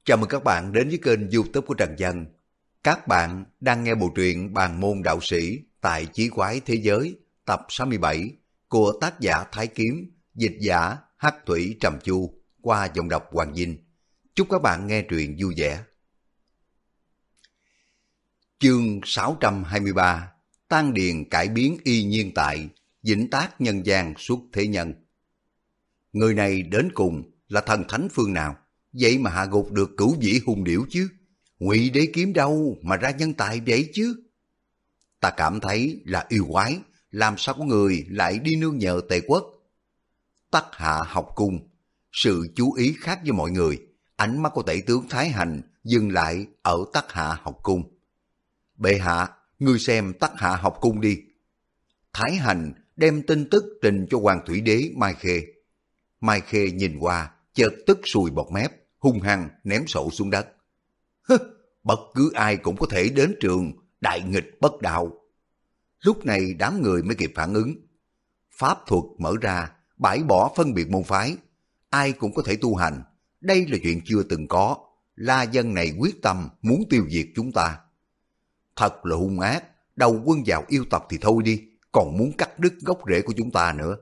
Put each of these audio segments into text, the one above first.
Chào mừng các bạn đến với kênh YouTube của Trần Dân. Các bạn đang nghe bộ truyện Bàn môn đạo sĩ tại Chí quái thế giới tập 67 của tác giả Thái Kiếm, dịch giả Hắc Thủy Trầm Chu qua giọng đọc Hoàng Vinh. Chúc các bạn nghe truyện vui vẻ. Chương 623 Tan điền cải biến y nhiên tại, vĩnh tác nhân gian xuất thế nhân. Người này đến cùng là thần thánh phương nào? Vậy mà hạ gục được Cửu Vĩ hung điểu chứ? Ngụy Đế kiếm đâu mà ra nhân tài vậy chứ? Ta cảm thấy là yêu quái, làm sao có người lại đi nương nhờ Tề quốc? Tắc Hạ học cung, sự chú ý khác với mọi người, ánh mắt của tể tướng Thái Hành dừng lại ở Tắc Hạ học cung. Bệ hạ, ngươi xem Tắc Hạ học cung đi. Thái Hành đem tin tức trình cho Hoàng Thủy Đế Mai Khê. Mai Khê nhìn qua, chợt tức sùi bọt mép, hung hăng ném sổ xuống đất. Bất cứ ai cũng có thể đến trường, đại nghịch bất đạo. Lúc này đám người mới kịp phản ứng. Pháp thuật mở ra, bãi bỏ phân biệt môn phái, ai cũng có thể tu hành. Đây là chuyện chưa từng có. La dân này quyết tâm muốn tiêu diệt chúng ta. Thật là hung ác, đầu quân vào yêu tộc thì thôi đi, còn muốn cắt đứt gốc rễ của chúng ta nữa.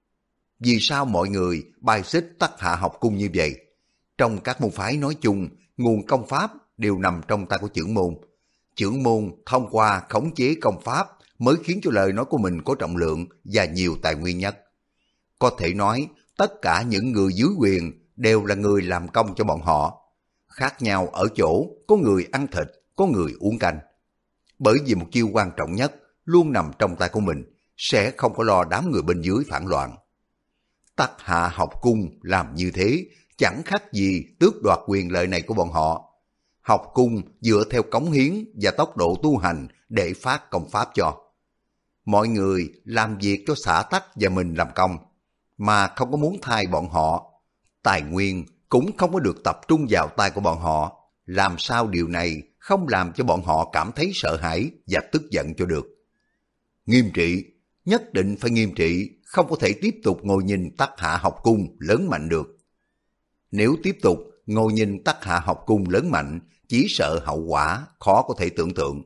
Vì sao mọi người bài xích Tắc Hạ học cung như vậy? Trong các môn phái nói chung, nguồn công pháp đều nằm trong tay của chưởng môn. Chưởng môn thông qua khống chế công pháp mới khiến cho lời nói của mình có trọng lượng và nhiều tài nguyên nhất. Có thể nói, tất cả những người dưới quyền đều là người làm công cho bọn họ. Khác nhau ở chỗ, có người ăn thịt, có người uống canh. Bởi vì một chiêu quan trọng nhất luôn nằm trong tay của mình, sẽ không có lo đám người bên dưới phản loạn. Tắc Hạ học cung làm như thế chẳng khác gì tước đoạt quyền lợi này của bọn họ. Học cung dựa theo cống hiến và tốc độ tu hành để phát công pháp cho. Mọi người làm việc cho xã tắc và mình làm công, mà không có muốn thay bọn họ. Tài nguyên cũng không có được tập trung vào tay của bọn họ. Làm sao điều này không làm cho bọn họ cảm thấy sợ hãi và tức giận cho được. Nghiêm trị, nhất định phải nghiêm trị, không có thể tiếp tục ngồi nhìn Tắc Hạ học cung lớn mạnh được. Nếu tiếp tục ngồi nhìn Tắc Hạ học cung lớn mạnh, chỉ sợ hậu quả khó có thể tưởng tượng.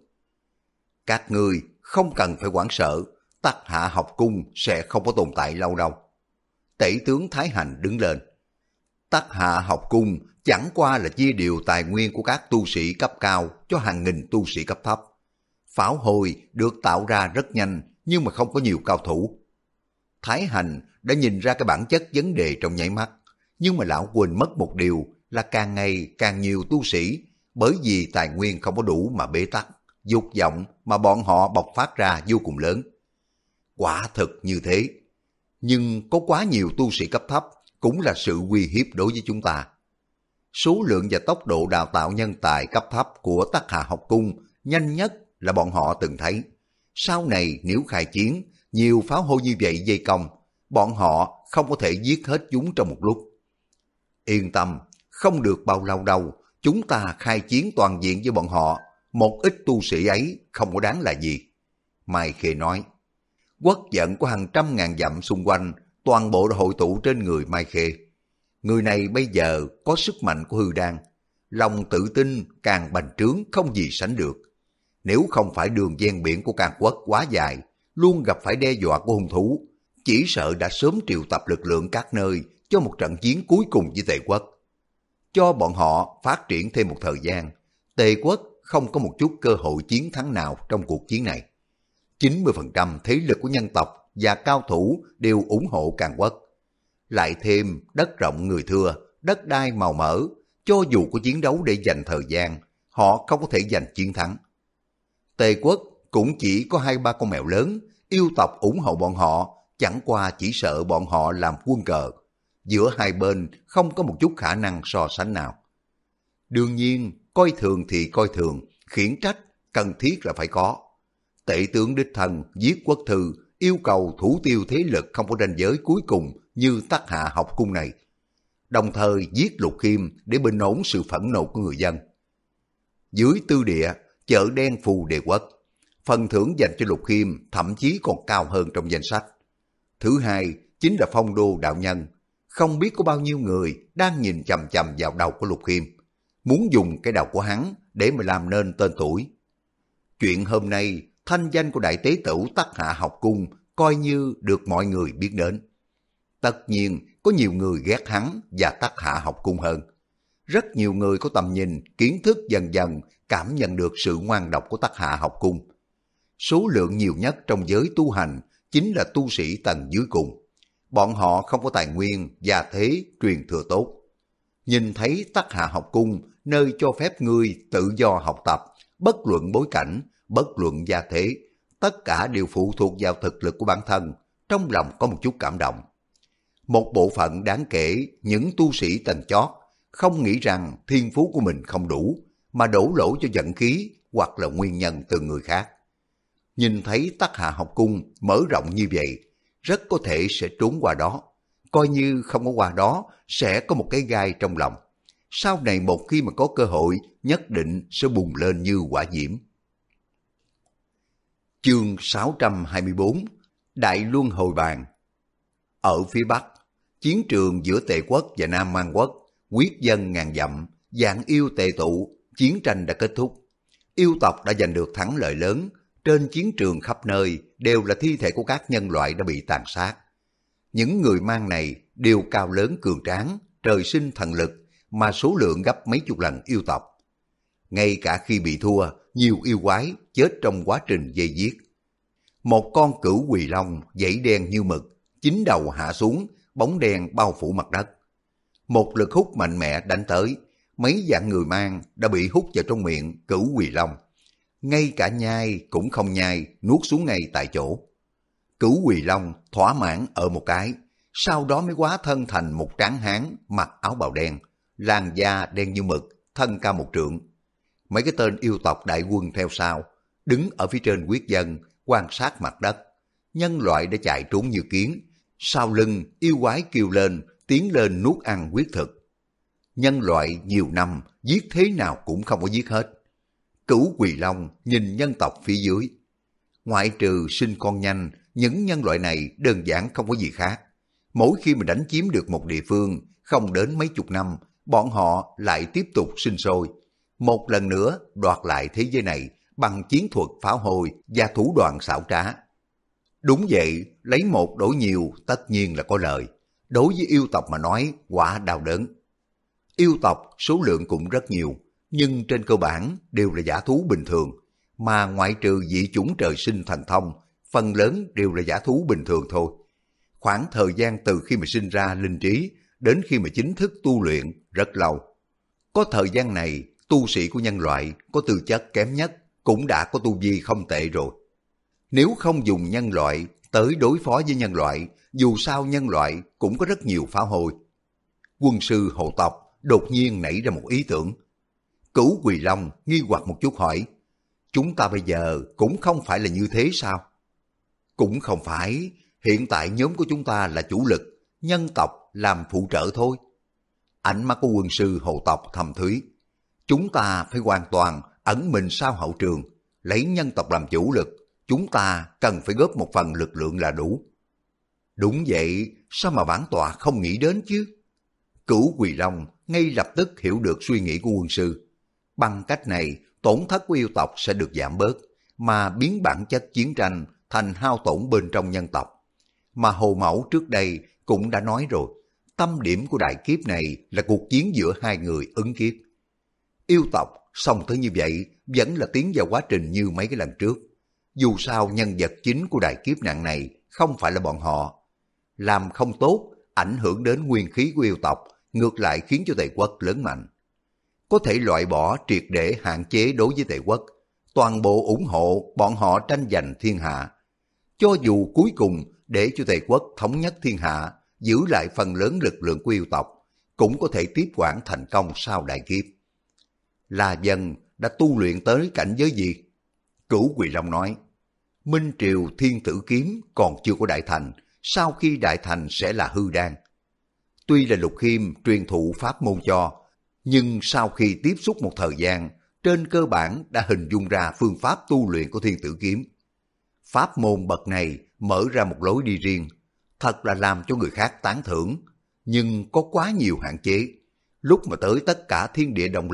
Các ngươi không cần phải hoảng sợ, Tắc Hạ học cung sẽ không có tồn tại lâu đâu. Tể tướng Thái Hành đứng lên. Tắc Hạ học cung chẳng qua là chia đều tài nguyên của các tu sĩ cấp cao cho hàng nghìn tu sĩ cấp thấp. Pháo hồi được tạo ra rất nhanh nhưng mà không có nhiều cao thủ. Thái Hành đã nhìn ra cái bản chất vấn đề trong nháy mắt, nhưng mà lão quên mất một điều là càng ngày càng nhiều tu sĩ, bởi vì tài nguyên không có đủ mà bế tắc, dục vọng mà bọn họ bộc phát ra vô cùng lớn. Quả thực như thế, nhưng có quá nhiều tu sĩ cấp thấp cũng là sự uy hiếp đối với chúng ta. Số lượng và tốc độ đào tạo nhân tài cấp thấp của Tắc Hạ học cung nhanh nhất là bọn họ từng thấy. Sau này nếu khai chiến, nhiều pháo hôi như vậy dây công, bọn họ không có thể giết hết chúng trong một lúc. Yên tâm, không được bao lâu đâu, chúng ta khai chiến toàn diện với bọn họ, một ít tu sĩ ấy không có đáng là gì. Mai Khê nói, quốc vận của hàng trăm ngàn dặm xung quanh, toàn bộ đã hội tụ trên người Mai Khê. Người này bây giờ có sức mạnh của hư đan, lòng tự tin càng bành trướng không gì sánh được. Nếu không phải đường ven biển của Càn Quốc quá dài, luôn gặp phải đe dọa của hung thú, chỉ sợ đã sớm triệu tập lực lượng các nơi cho một trận chiến cuối cùng với Tề quốc. Cho bọn họ phát triển thêm một thời gian, Tề quốc không có một chút cơ hội chiến thắng nào trong cuộc chiến này. 90% thế lực của nhân tộc và cao thủ đều ủng hộ Càn Quốc. Lại thêm đất rộng người thưa, đất đai màu mỡ, cho dù có chiến đấu để giành thời gian, họ không có thể giành chiến thắng. Tề quốc cũng chỉ có 2-3 con mèo lớn, yêu tộc ủng hộ bọn họ, chẳng qua chỉ sợ bọn họ làm quân cờ. Giữa hai bên không có một chút khả năng so sánh nào. Đương nhiên, coi thường thì coi thường, khiển trách cần thiết là phải có. Tể tướng đích thân viết quốc thư yêu cầu thủ tiêu thế lực không có ranh giới cuối cùng như Tắc Hạ học cung này, đồng thời giết Lục Khiêm để bình ổn sự phẫn nộ của người dân. Dưới tư địa, chợ đen Phù Đề Quốc, phần thưởng dành cho Lục Khiêm thậm chí còn cao hơn trong danh sách. Thứ hai chính là phong đô đạo nhân, không biết có bao nhiêu người đang nhìn chằm chằm vào đầu của Lục Khiêm. muốn dùng cái đầu của hắn để mà làm nên tên tuổi. Chuyện hôm nay, thanh danh của đại tế tửu Tắc Hạ học cung coi như được mọi người biết đến. Tất nhiên, có nhiều người ghét hắn và Tắc Hạ học cung hơn. Rất nhiều người có tầm nhìn, kiến thức dần dần cảm nhận được sự ngoan độc của Tắc Hạ học cung. Số lượng nhiều nhất trong giới tu hành chính là tu sĩ tầng dưới cùng. Bọn họ không có tài nguyên và thế truyền thừa tốt. Nhìn thấy Tắc Hạ học cung, nơi cho phép ngươi tự do học tập, bất luận bối cảnh, bất luận gia thế, tất cả đều phụ thuộc vào thực lực của bản thân, trong lòng có một chút cảm động. Một bộ phận đáng kể những tu sĩ tầng chót không nghĩ rằng thiên phú của mình không đủ, mà đổ lỗi cho vận khí hoặc là nguyên nhân từ người khác. Nhìn thấy Tắc Hạ học cung mở rộng như vậy, rất có thể sẽ trốn qua đó. Coi như không có qua đó, sẽ có một cái gai trong lòng. Sau này một khi mà có cơ hội, nhất định sẽ bùng lên như hỏa diễm. Chương 624 Đại Luân Hồi Bàn. Ở phía Bắc, chiến trường giữa Tề quốc và Nam Man quốc, quyết dân ngàn dặm, vạn yêu tề tụ, chiến tranh đã kết thúc. Yêu tộc đã giành được thắng lợi lớn, trên chiến trường khắp nơi đều là thi thể của các nhân loại đã bị tàn sát. Những người mang này đều cao lớn cường tráng, trời sinh thần lực, mà số lượng gấp mấy chục lần yêu tộc. Ngay cả khi bị thua, nhiều yêu quái chết trong quá trình vây giết. Một con cửu quỳ long dãy đen như mực, chín đầu hạ xuống, bóng đen bao phủ mặt đất. Một lực hút mạnh mẽ đánh tới, mấy vạn người mang đã bị hút vào trong miệng cửu quỳ long. Ngay cả nhai cũng không nhai, nuốt xuống ngay tại chỗ. Cửu quỳ long thỏa mãn ở một cái, sau đó mới hóa thân thành một tráng hán mặc áo bào đen, làn da đen như mực, thân cao 1 trượng. Mấy cái tên yêu tộc đại quân theo sau, đứng ở phía trên quyết dân, quan sát mặt đất. Nhân loại đã chạy trốn như kiến, sau lưng yêu quái kêu lên, tiến lên nuốt ăn huyết thực. Nhân loại nhiều năm, giết thế nào cũng không có giết hết. Cửu quỳ long nhìn nhân tộc phía dưới. Ngoại trừ sinh con nhanh, những nhân loại này đơn giản không có gì khác. Mỗi khi mà đánh chiếm được một địa phương, không đến mấy chục năm, bọn họ lại tiếp tục sinh sôi. Một lần nữa đoạt lại thế giới này bằng chiến thuật pháo hồi và thủ đoạn xảo trá. Đúng vậy, lấy một đổi nhiều tất nhiên là có lợi. Đối với yêu tộc mà nói, quả đau đớn. Yêu tộc số lượng cũng rất nhiều, nhưng trên cơ bản đều là dã thú bình thường, mà ngoại trừ dị chủng trời sinh thần thông, phần lớn đều là dã thú bình thường thôi. Khoảng thời gian từ khi mà sinh ra linh trí đến khi mà chính thức tu luyện rất lâu. Có thời gian này, tu sĩ của nhân loại có tư chất kém nhất cũng đã có tu vi không tệ rồi. Nếu không dùng nhân loại tới đối phó với nhân loại, dù sao nhân loại cũng có rất nhiều phá hồi. Quân sư hộ tộc đột nhiên nảy ra một ý tưởng. Cửu quỳ long nghi hoặc một chút hỏi, chúng ta bây giờ cũng không phải là như thế sao? Cũng không phải, hiện tại nhóm của chúng ta là chủ lực, nhân tộc làm phụ trợ thôi. Ánh mắt của quân sư hộ tộc thầm thúy. Chúng ta phải hoàn toàn ẩn mình sau hậu trường, lấy nhân tộc làm chủ lực, chúng ta cần phải góp một phần lực lượng là đủ. Đúng vậy, sao mà bản tọa không nghĩ đến chứ? Cửu quỳ long ngay lập tức hiểu được suy nghĩ của quân sư. Bằng cách này, tổn thất của yêu tộc sẽ được giảm bớt, mà biến bản chất chiến tranh thành hao tổn bên trong nhân tộc. Mà Hồ Mẫu trước đây cũng đã nói rồi, tâm điểm của đại kiếp này là cuộc chiến giữa hai người ứng kiếp. Yêu tộc xong tới như vậy vẫn là tiến vào quá trình như mấy cái lần trước. Dù sao nhân vật chính của đại kiếp nạn này không phải là bọn họ. Làm không tốt, ảnh hưởng đến nguyên khí của yêu tộc, ngược lại khiến cho Tề quốc lớn mạnh. Có thể loại bỏ triệt để hạn chế đối với Tề quốc, toàn bộ ủng hộ bọn họ tranh giành thiên hạ. Cho dù cuối cùng để cho Tề quốc thống nhất thiên hạ, giữ lại phần lớn lực lượng của yêu tộc, cũng có thể tiếp quản thành công sau đại kiếp. La Dân đã tu luyện tới cảnh giới gì? Cửu Quỳ Long nói, Minh Triều Thiên Tử Kiếm còn chưa có đại thành, sau khi đại thành sẽ là hư đan. Tuy là Lục Khiêm truyền thụ pháp môn cho, nhưng sau khi tiếp xúc một thời gian, trên cơ bản đã hình dung ra phương pháp tu luyện của Thiên Tử Kiếm. Pháp môn bậc này mở ra một lối đi riêng, thật là làm cho người khác tán thưởng, nhưng có quá nhiều hạn chế. Lúc mà tới tất cả thiên địa động lực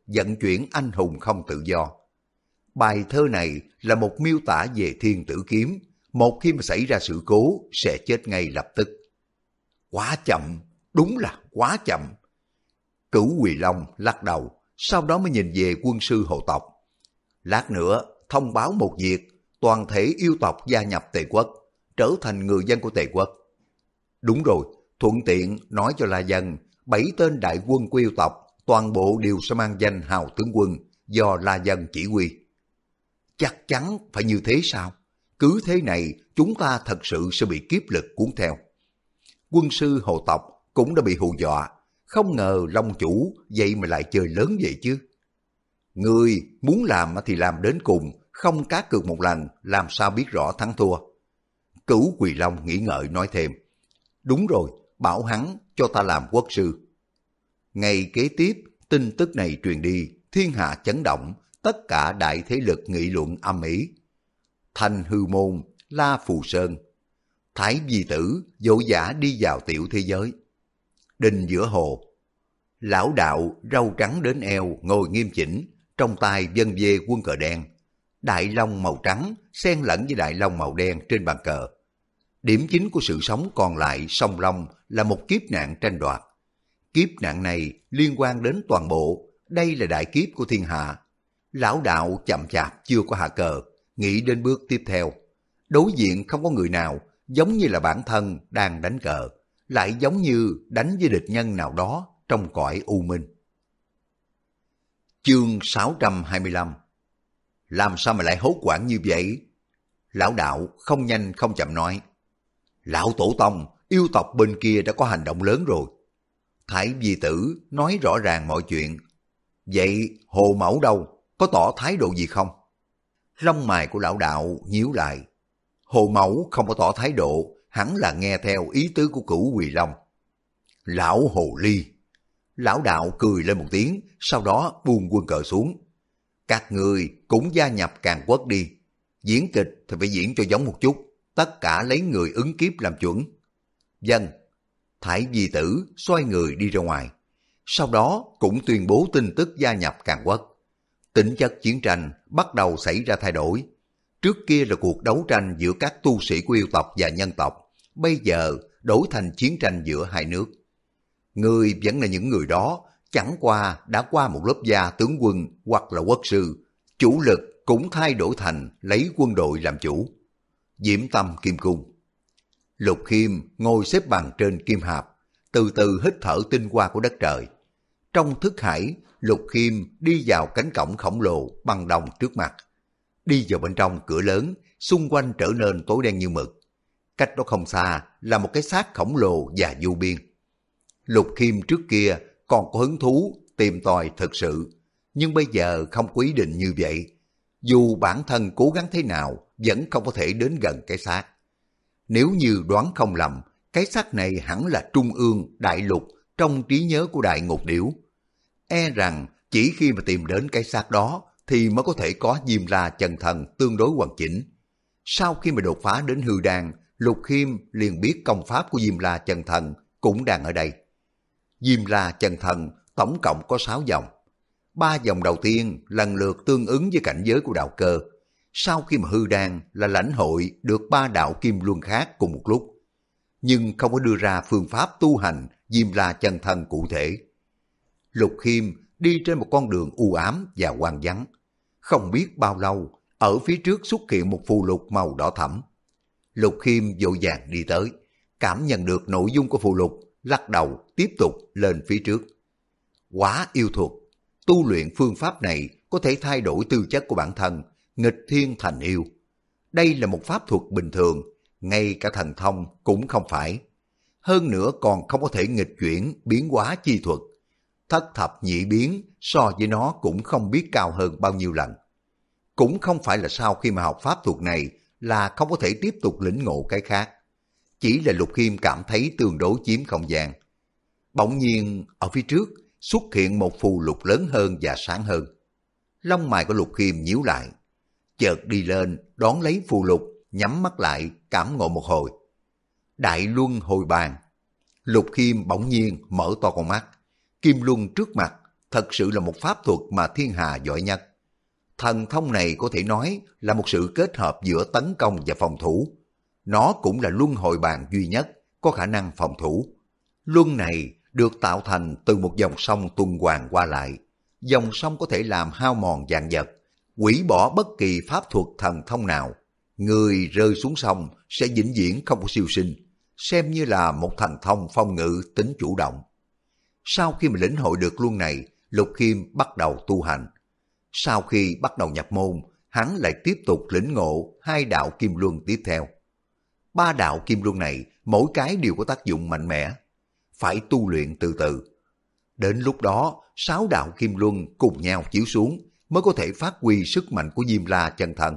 vận chuyển anh hùng không tự do. Bài thơ này là một miêu tả về thiên tử kiếm, một khi mà xảy ra sự cố sẽ chết ngay lập tức. Quá chậm, đúng là quá chậm. Cửu Quỳ Long lắc đầu, sau đó mới nhìn về quân sư hộ tộc. Lát nữa thông báo một việc, toàn thể yêu tộc gia nhập Tề quốc, trở thành người dân của Tề quốc. Đúng rồi, thuận tiện nói cho La Dân, 7 tên đại quân của yêu tộc, toàn bộ đều sẽ mang danh hào tướng quân do La Dân chỉ huy. Chắc chắn phải như thế sao? Cứ thế này chúng ta thật sự sẽ bị kiếp lực cuốn theo. Quân sư hộ tộc cũng đã bị hù dọa, không ngờ Long chủ vậy mà lại chơi lớn vậy chứ. Người muốn làm thì làm đến cùng, không cá cược một lần làm sao biết rõ thắng thua. Cửu Quỳ Long nghĩ ngợi nói thêm, đúng rồi, bảo hắn cho ta làm quốc sư. Ngày kế tiếp, tin tức này truyền đi, thiên hạ chấn động, tất cả đại thế lực nghị luận âm ĩ. Thanh Hư Môn, La Phù Sơn, Thái Vi Tử vội vã đi vào tiểu thế giới. Đình giữa hồ, lão đạo râu trắng đến eo ngồi nghiêm chỉnh, trong tay vân vê quân cờ đen. Đại long màu trắng xen lẫn với đại long màu đen trên bàn cờ. Điểm chính của sự sống còn lại song long là một kiếp nạn tranh đoạt. Kiếp nạn này liên quan đến toàn bộ, đây là đại kiếp của thiên hạ. Lão đạo chậm chạp chưa có hạ cờ, nghĩ đến bước tiếp theo. Đối diện không có người nào, giống như là bản thân đang đánh cờ, lại giống như đánh với địch nhân nào đó trong cõi u minh. Chương 625. Làm sao mà lại hốt hoảng như vậy? Lão đạo không nhanh không chậm nói. Lão tổ tông, yêu tộc bên kia đã có hành động lớn rồi. Thái Vi Tử nói rõ ràng mọi chuyện. Vậy Hồ Mẫu đâu, có tỏ thái độ gì không? Lông mày của lão đạo nhíu lại. Hồ Mẫu không có tỏ thái độ, hẳn là nghe theo ý tứ của Cửu Quỳ Long. Lão hồ ly. Lão đạo cười lên một tiếng, sau đó buông quân cờ xuống. Các người cũng gia nhập Càn Quốc đi. Diễn kịch thì phải diễn cho giống một chút, tất cả lấy người ứng kiếp làm chuẩn. Vâng. Thái Vi Tử xoay người đi ra ngoài. Sau đó cũng tuyên bố tin tức gia nhập Càn Quốc. Tính chất chiến tranh bắt đầu xảy ra thay đổi. Trước kia là cuộc đấu tranh giữa các tu sĩ của yêu tộc và nhân tộc, bây giờ đổi thành chiến tranh giữa hai nước. Người vẫn là những người đó, chẳng qua đã qua một lớp gia tướng quân hoặc là quốc sư, chủ lực cũng thay đổi thành lấy quân đội làm chủ. Diễm Tâm Kim Cung. Lục Khiêm ngồi xếp bằng trên kim hạp, từ từ hít thở tinh hoa của đất trời. Trong thức hải, Lục Khiêm đi vào cánh cổng khổng lồ bằng đồng trước mặt. Đi vào bên trong cửa lớn, xung quanh trở nên tối đen như mực. Cách đó không xa là một cái xác khổng lồ và vô biên. Lục Khiêm trước kia còn có hứng thú tìm tòi thực sự, nhưng bây giờ không có ý định như vậy. Dù bản thân cố gắng thế nào, vẫn không có thể đến gần cái xác. Nếu như đoán không lầm, cái xác này hẳn là trung ương đại lục trong trí nhớ của Đại Ngục Điểu. E rằng chỉ khi mà tìm đến cái xác đó thì mới có thể có Diêm La chân thần tương đối hoàn chỉnh. Sau khi mà đột phá đến hư đan, Lục Khiêm liền biết công pháp của Diêm La chân thần cũng đang ở đây. Diêm La chân thần tổng cộng có 6 dòng. 3 dòng đầu tiên lần lượt tương ứng với cảnh giới của đạo cơ. Sau khi mà hư đan là lãnh hội được 3 đạo kim luân khác cùng một lúc, nhưng không có đưa ra phương pháp tu hành Diêm La chân thân cụ thể. Lục Khiêm đi trên một con đường u ám và hoang vắng. Không biết bao lâu, ở phía trước xuất hiện một phù lục màu đỏ thẫm. Lục Khiêm vội vàng đi tới, cảm nhận được nội dung của phù lục, lắc đầu tiếp tục lên phía trước. Quá yêu thuật, tu luyện phương pháp này có thể thay đổi tư chất của bản thân, nghịch thiên thành yêu. Đây là một pháp thuật bình thường, ngay cả thần thông cũng không phải. Hơn nữa còn không có thể nghịch chuyển biến hóa chi thuật. Thất thập nhị biến so với nó cũng không biết cao hơn bao nhiêu lần. Cũng không phải là sau khi mà học pháp thuật này là không có thể tiếp tục lĩnh ngộ cái khác. Chỉ là Lục Khiêm cảm thấy tương đối chiếm không gian. Bỗng nhiên ở phía trước xuất hiện một phù lục lớn hơn và sáng hơn. Lông mày của Lục Khiêm nhíu lại. Chợt đi lên đón lấy phù lục, nhắm mắt lại cảm ngộ một hồi. Đại luân hồi bàn. Lục Khiêm bỗng nhiên mở to con mắt. Kim luân trước mặt thật sự là một pháp thuật mà thiên hà giỏi nhất. Thần thông này có thể nói là một sự kết hợp giữa tấn công và phòng thủ. Nó cũng là luân hồi bàn duy nhất có khả năng phòng thủ. Luân này được tạo thành từ một dòng sông tuần hoàn qua lại. Dòng sông có thể làm hao mòn vạn vật, hủy bỏ bất kỳ pháp thuật thần thông nào. Người rơi xuống sông sẽ vĩnh viễn không có siêu sinh, xem như là một thần thông phong ngự tính chủ động. Sau khi mà lĩnh hội được luân này, Lục Khiêm bắt đầu tu hành. Sau khi bắt đầu nhập môn, hắn lại tiếp tục lĩnh ngộ 2 đạo kim luân tiếp theo. 3 đạo kim luân này, mỗi cái đều có tác dụng mạnh mẽ. Phải tu luyện từ từ. Đến lúc đó, 6 đạo kim luân cùng nhau chiếu xuống mới có thể phát huy sức mạnh của Diêm La chân thân.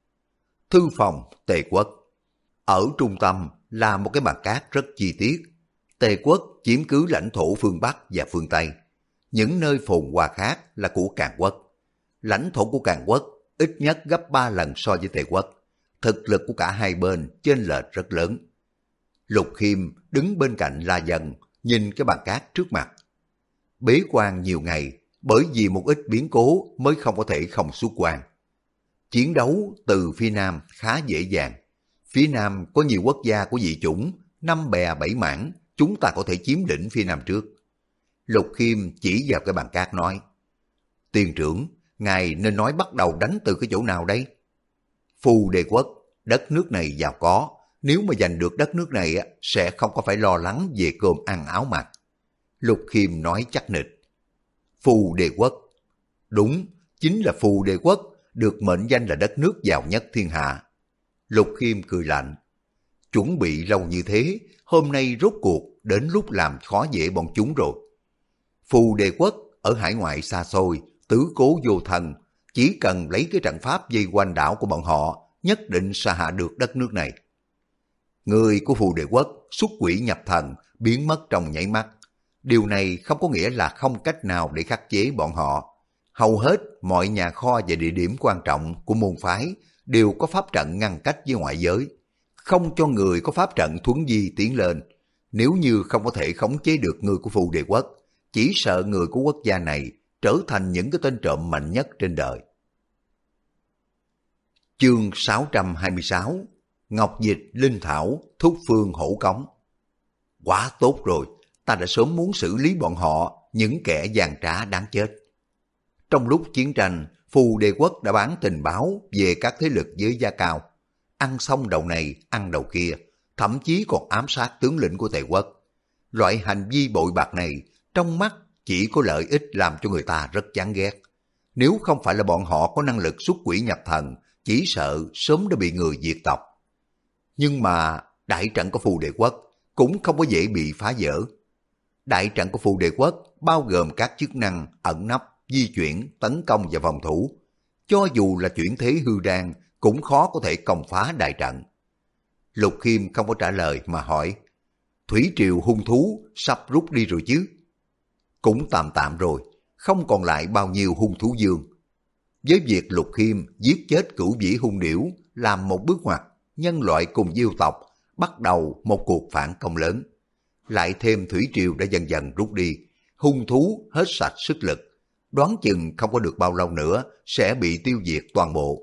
Thư phòng Tề Quốc. Ở trung tâm là một cái bàn cát rất chi tiết. Tề Quốc chiếm cứ lãnh thổ phương Bắc và phương Tây. Những nơi phồn hoa khác là của Càn Quốc. Lãnh thổ của Càn Quốc ít nhất gấp 3 lần so với Tề Quốc. Thực lực của cả hai bên chênh lệch rất lớn. Lục Khiêm đứng bên cạnh La Dân, nhìn cái bàn cát trước mặt. Bế quan nhiều ngày, bởi vì một ít biến cố mới không có thể không xuất quan. Chiến đấu từ phía Nam khá dễ dàng. Phía Nam có nhiều quốc gia của dị chủng, 5 bè 7 mảng, chúng ta có thể chiếm lĩnh phía Nam trước. Lục Khiêm chỉ vào cái bàn cát nói, Tiên trưởng, ngài nên nói bắt đầu đánh từ cái chỗ nào đây? Phù Đề Quốc, đất nước này giàu có, nếu mà giành được đất nước này sẽ không có phải lo lắng về cơm ăn áo mặc. Lục Khiêm nói chắc nịch. Phù Đề Quốc. Đúng, chính là Phù Đề Quốc, được mệnh danh là đất nước giàu nhất thiên hạ. Lục Khiêm cười lạnh. Chuẩn bị lâu như thế, hôm nay rốt cuộc đến lúc làm khó dễ bọn chúng rồi. Phù Đề Quốc ở hải ngoại xa xôi, tứ cố vô thần, chỉ cần lấy cái trận pháp vây quanh đảo của bọn họ, nhất định sẽ hạ được đất nước này. Người của Phù Đề Quốc xuất quỷ nhập thần, biến mất trong nháy mắt. Điều này không có nghĩa là không cách nào để khắc chế bọn họ. Hầu hết mọi nhà kho và địa điểm quan trọng của môn phái đều có pháp trận ngăn cách với ngoại giới, không cho người có pháp trận thuấn di tiến lên. Nếu như không có thể khống chế được người của Phù Đề Quốc, chỉ sợ người của quốc gia này trở thành những cái tên trộm mạnh nhất trên đời. Chương 626. Ngọc Dịch Linh Thảo Thúc Phương Hổ Cống. Quá tốt rồi, ta đã sớm muốn xử lý bọn họ, những kẻ gian trá đáng chết. Trong lúc chiến tranh, Phù Đề Quốc đã bán tình báo về các thế lực với giá cao. Ăn xong đầu này, ăn đầu kia, thậm chí còn ám sát tướng lĩnh của Tề Quốc. Loại hành vi bội bạc này, trong mắt chỉ có lợi ích làm cho người ta rất chán ghét. Nếu không phải là bọn họ có năng lực xuất quỷ nhập thần, chỉ sợ sớm đã bị người diệt tộc. Nhưng mà đại trận của Phù Đề Quốc cũng không có dễ bị phá vỡ. Đại trận của Phù Đề Quốc bao gồm các chức năng ẩn nấp, di chuyển, tấn công và phòng thủ. Cho dù là chuyển thế hư đan cũng khó có thể công phá đại trận. Lục Khiêm không có trả lời mà hỏi, thủy triều hung thú sắp rút đi rồi chứ? Cũng tạm tạm rồi, không còn lại bao nhiêu hung thú dương. Với việc Lục Khiêm giết chết cửu vĩ hung điểu làm một bước ngoặt, nhân loại cùng yêu tộc bắt đầu một cuộc phản công lớn. Lại thêm thủy triều đã dần dần rút đi, hung thú hết sạch sức lực, đoán chừng không có được bao lâu nữa sẽ bị tiêu diệt toàn bộ.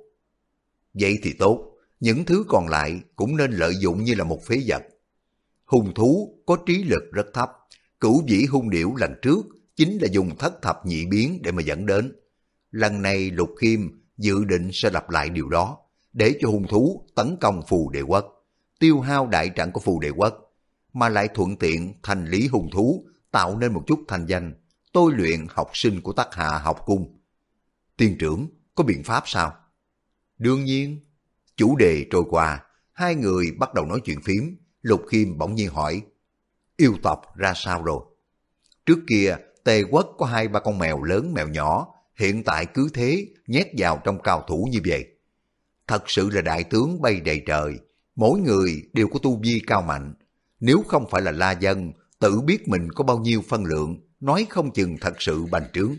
Vậy thì tốt, những thứ còn lại cũng nên lợi dụng như là một phế vật. Hung thú có trí lực rất thấp, cửu vĩ hung điểu lần trước chính là dùng thất thập nhị biến để mà dẫn đến. Lần này Lục Khiêm dự định sẽ lặp lại điều đó, để cho hung thú tấn công Phù Đề Quốc, tiêu hao đại trận của Phù Đề Quốc, mà lại thuận tiện thành lý hung thú, tạo nên một chút thành danh, tôi luyện học sinh của Tắc Hạ học cung. Tiên trưởng, có biện pháp sao? Đương nhiên. Chủ đề trôi qua, hai người bắt đầu nói chuyện phím. Lục Khiêm bỗng nhiên hỏi, yêu tộc ra sao rồi? Trước kia, Tề Quốc có 2-3 con mèo lớn mèo nhỏ, hiện tại cứ thế nhét vào trong cao thủ như vậy. Thật sự là đại tướng bay đầy trời, mỗi người đều có tu vi cao mạnh. Nếu không phải là La Dân, tự biết mình có bao nhiêu phân lượng, nói không chừng thật sự bành trướng.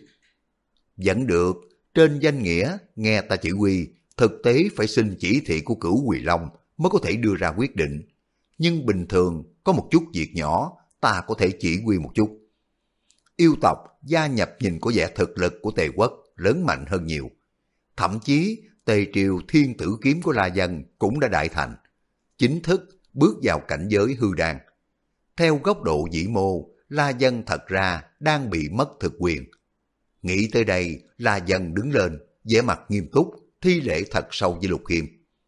Vẫn được, trên danh nghĩa nghe ta chỉ huy, thực tế phải xin chỉ thị của Cửu Quỳ Long mới có thể đưa ra quyết định. Nhưng bình thường có một chút việc nhỏ ta có thể chỉ huy một chút. yêu tộc gia nhập nhìn có vẻ thực lực của Tề quốc lớn mạnh hơn nhiều. Thậm chí Tề triều thiên tử kiếm của La Dân cũng đã đại thành, chính thức bước vào cảnh giới hư đan. Theo góc độ vĩ mô, La Dân thật ra đang bị mất thực quyền. Nghĩ tới đây, La Dân đứng lên, vẻ mặt nghiêm túc, thi lễ thật sâu với Lục Khiêm.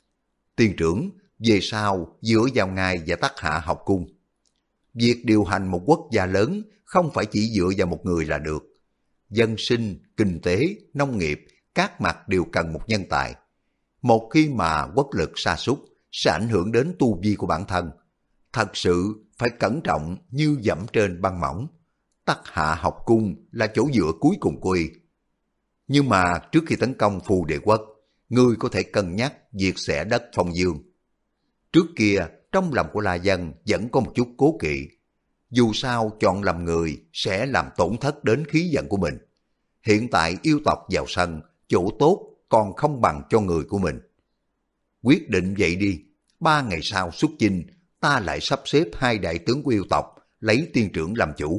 Tiên trưởng, về sau dựa vào ngài và Tắc Hạ học cung. Việc điều hành một quốc gia lớn không phải chỉ dựa vào một người là được. Dân sinh, kinh tế, nông nghiệp, các mặt đều cần một nhân tài. Một khi mà quốc lực sa sút sẽ ảnh hưởng đến tu vi của bản thân. Thật sự phải cẩn trọng như dẫm trên băng mỏng. Tắc Hạ học cung là chỗ dựa cuối cùng của y. Nhưng mà trước khi tấn công Phù Đề quốc, ngươi có thể cân nhắc việc xẻ đất Phong Dương. Trước kia, trong lòng của La Dân vẫn có một chút cố kỵ. Dù sao chọn làm người sẽ làm tổn thất đến khí vận của mình. Hiện tại yêu tộc vào sân, chỗ tốt còn không bằng cho người của mình. Quyết định vậy đi, 3 ngày sau xuất chinh, ta lại sắp xếp 2 đại tướng của yêu tộc, lấy tiên trưởng làm chủ.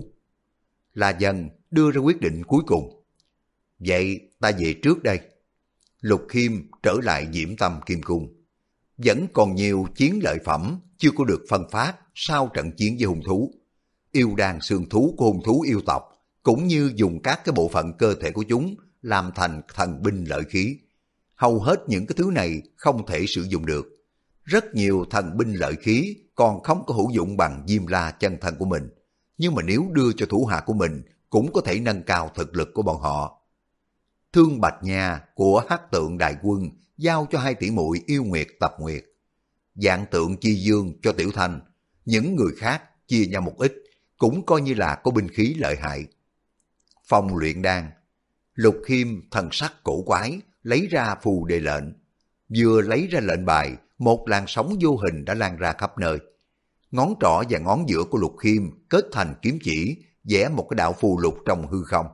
La Dân đưa ra quyết định cuối cùng. Vậy ta về trước đây. Lục Khiêm trở lại Diễm Tâm Kim Cung. Vẫn còn nhiều chiến lợi phẩm chưa có được phân phát sau trận chiến với hung thú. Yêu đan xương thú của hung thú yêu tộc, cũng như dùng các cái bộ phận cơ thể của chúng làm thành thần binh lợi khí. Hầu hết những cái thứ này không thể sử dụng được. Rất nhiều thần binh lợi khí còn không có hữu dụng bằng Diêm La chân thân của mình. Nhưng mà nếu đưa cho thủ hạ của mình cũng có thể nâng cao thực lực của bọn họ. Thương Bạch Nha của Hắc Tượng Đại Quân giao cho 2 tỷ muội Yêu Nguyệt Tập Nguyệt. Dạng Tượng Chi Dương cho Tiểu Thanh. Những người khác chia nhau một ít, cũng coi như là có binh khí lợi hại. Phòng luyện đan. Lục Khiêm thần sắc cổ quái, lấy ra phù đề lệnh. Vừa lấy ra lệnh bài, một làn sóng vô hình đã lan ra khắp nơi. Ngón trỏ và ngón giữa của Lục Khiêm kết thành kiếm chỉ, vẽ một cái đạo phù lục trong hư không.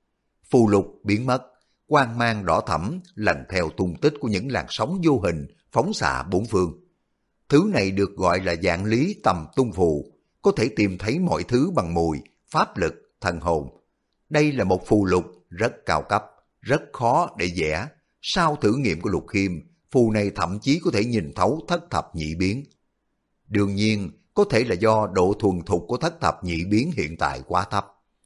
Phù lục biến mất, quang mang đỏ thẫm lần theo tung tích của những làn sóng vô hình phóng xạ bốn phương. Thứ này được gọi là dạng lý tầm tung phù, có thể tìm thấy mọi thứ bằng mùi, pháp lực, thần hồn. Đây là một phù lục rất cao cấp, rất khó để vẽ. Sau thử nghiệm của Lục Khiêm, phù này thậm chí có thể nhìn thấu thất thập nhị biến. Đương nhiên, có thể là do độ thuần thục của thất thập nhị biến hiện tại quá thấp.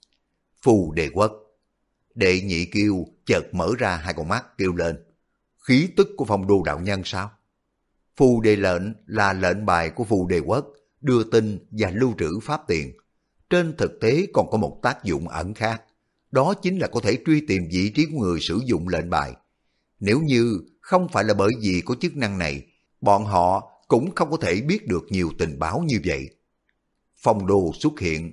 Phù Đề quốc. Đệ Nhị Kiêu chợt mở ra 2 con mắt kêu lên. Khí tức của Phong Đô đạo nhân sao? Phù đề lệnh là lệnh bài của Phù Đề quốc, đưa tin và lưu trữ pháp tiền. Trên thực tế còn có một tác dụng ẩn khác. Đó chính là có thể truy tìm vị trí của người sử dụng lệnh bài. Nếu như không phải là bởi vì có chức năng này, bọn họ cũng không có thể biết được nhiều tình báo như vậy. Phong Đô xuất hiện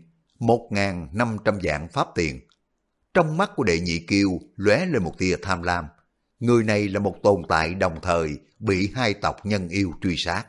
1.500 vạn pháp tiền. Trong mắt của Đệ Nhị Kiêu lóe lên một tia tham lam. Người này là một tồn tại đồng thời bị 2 tộc nhân yêu truy sát.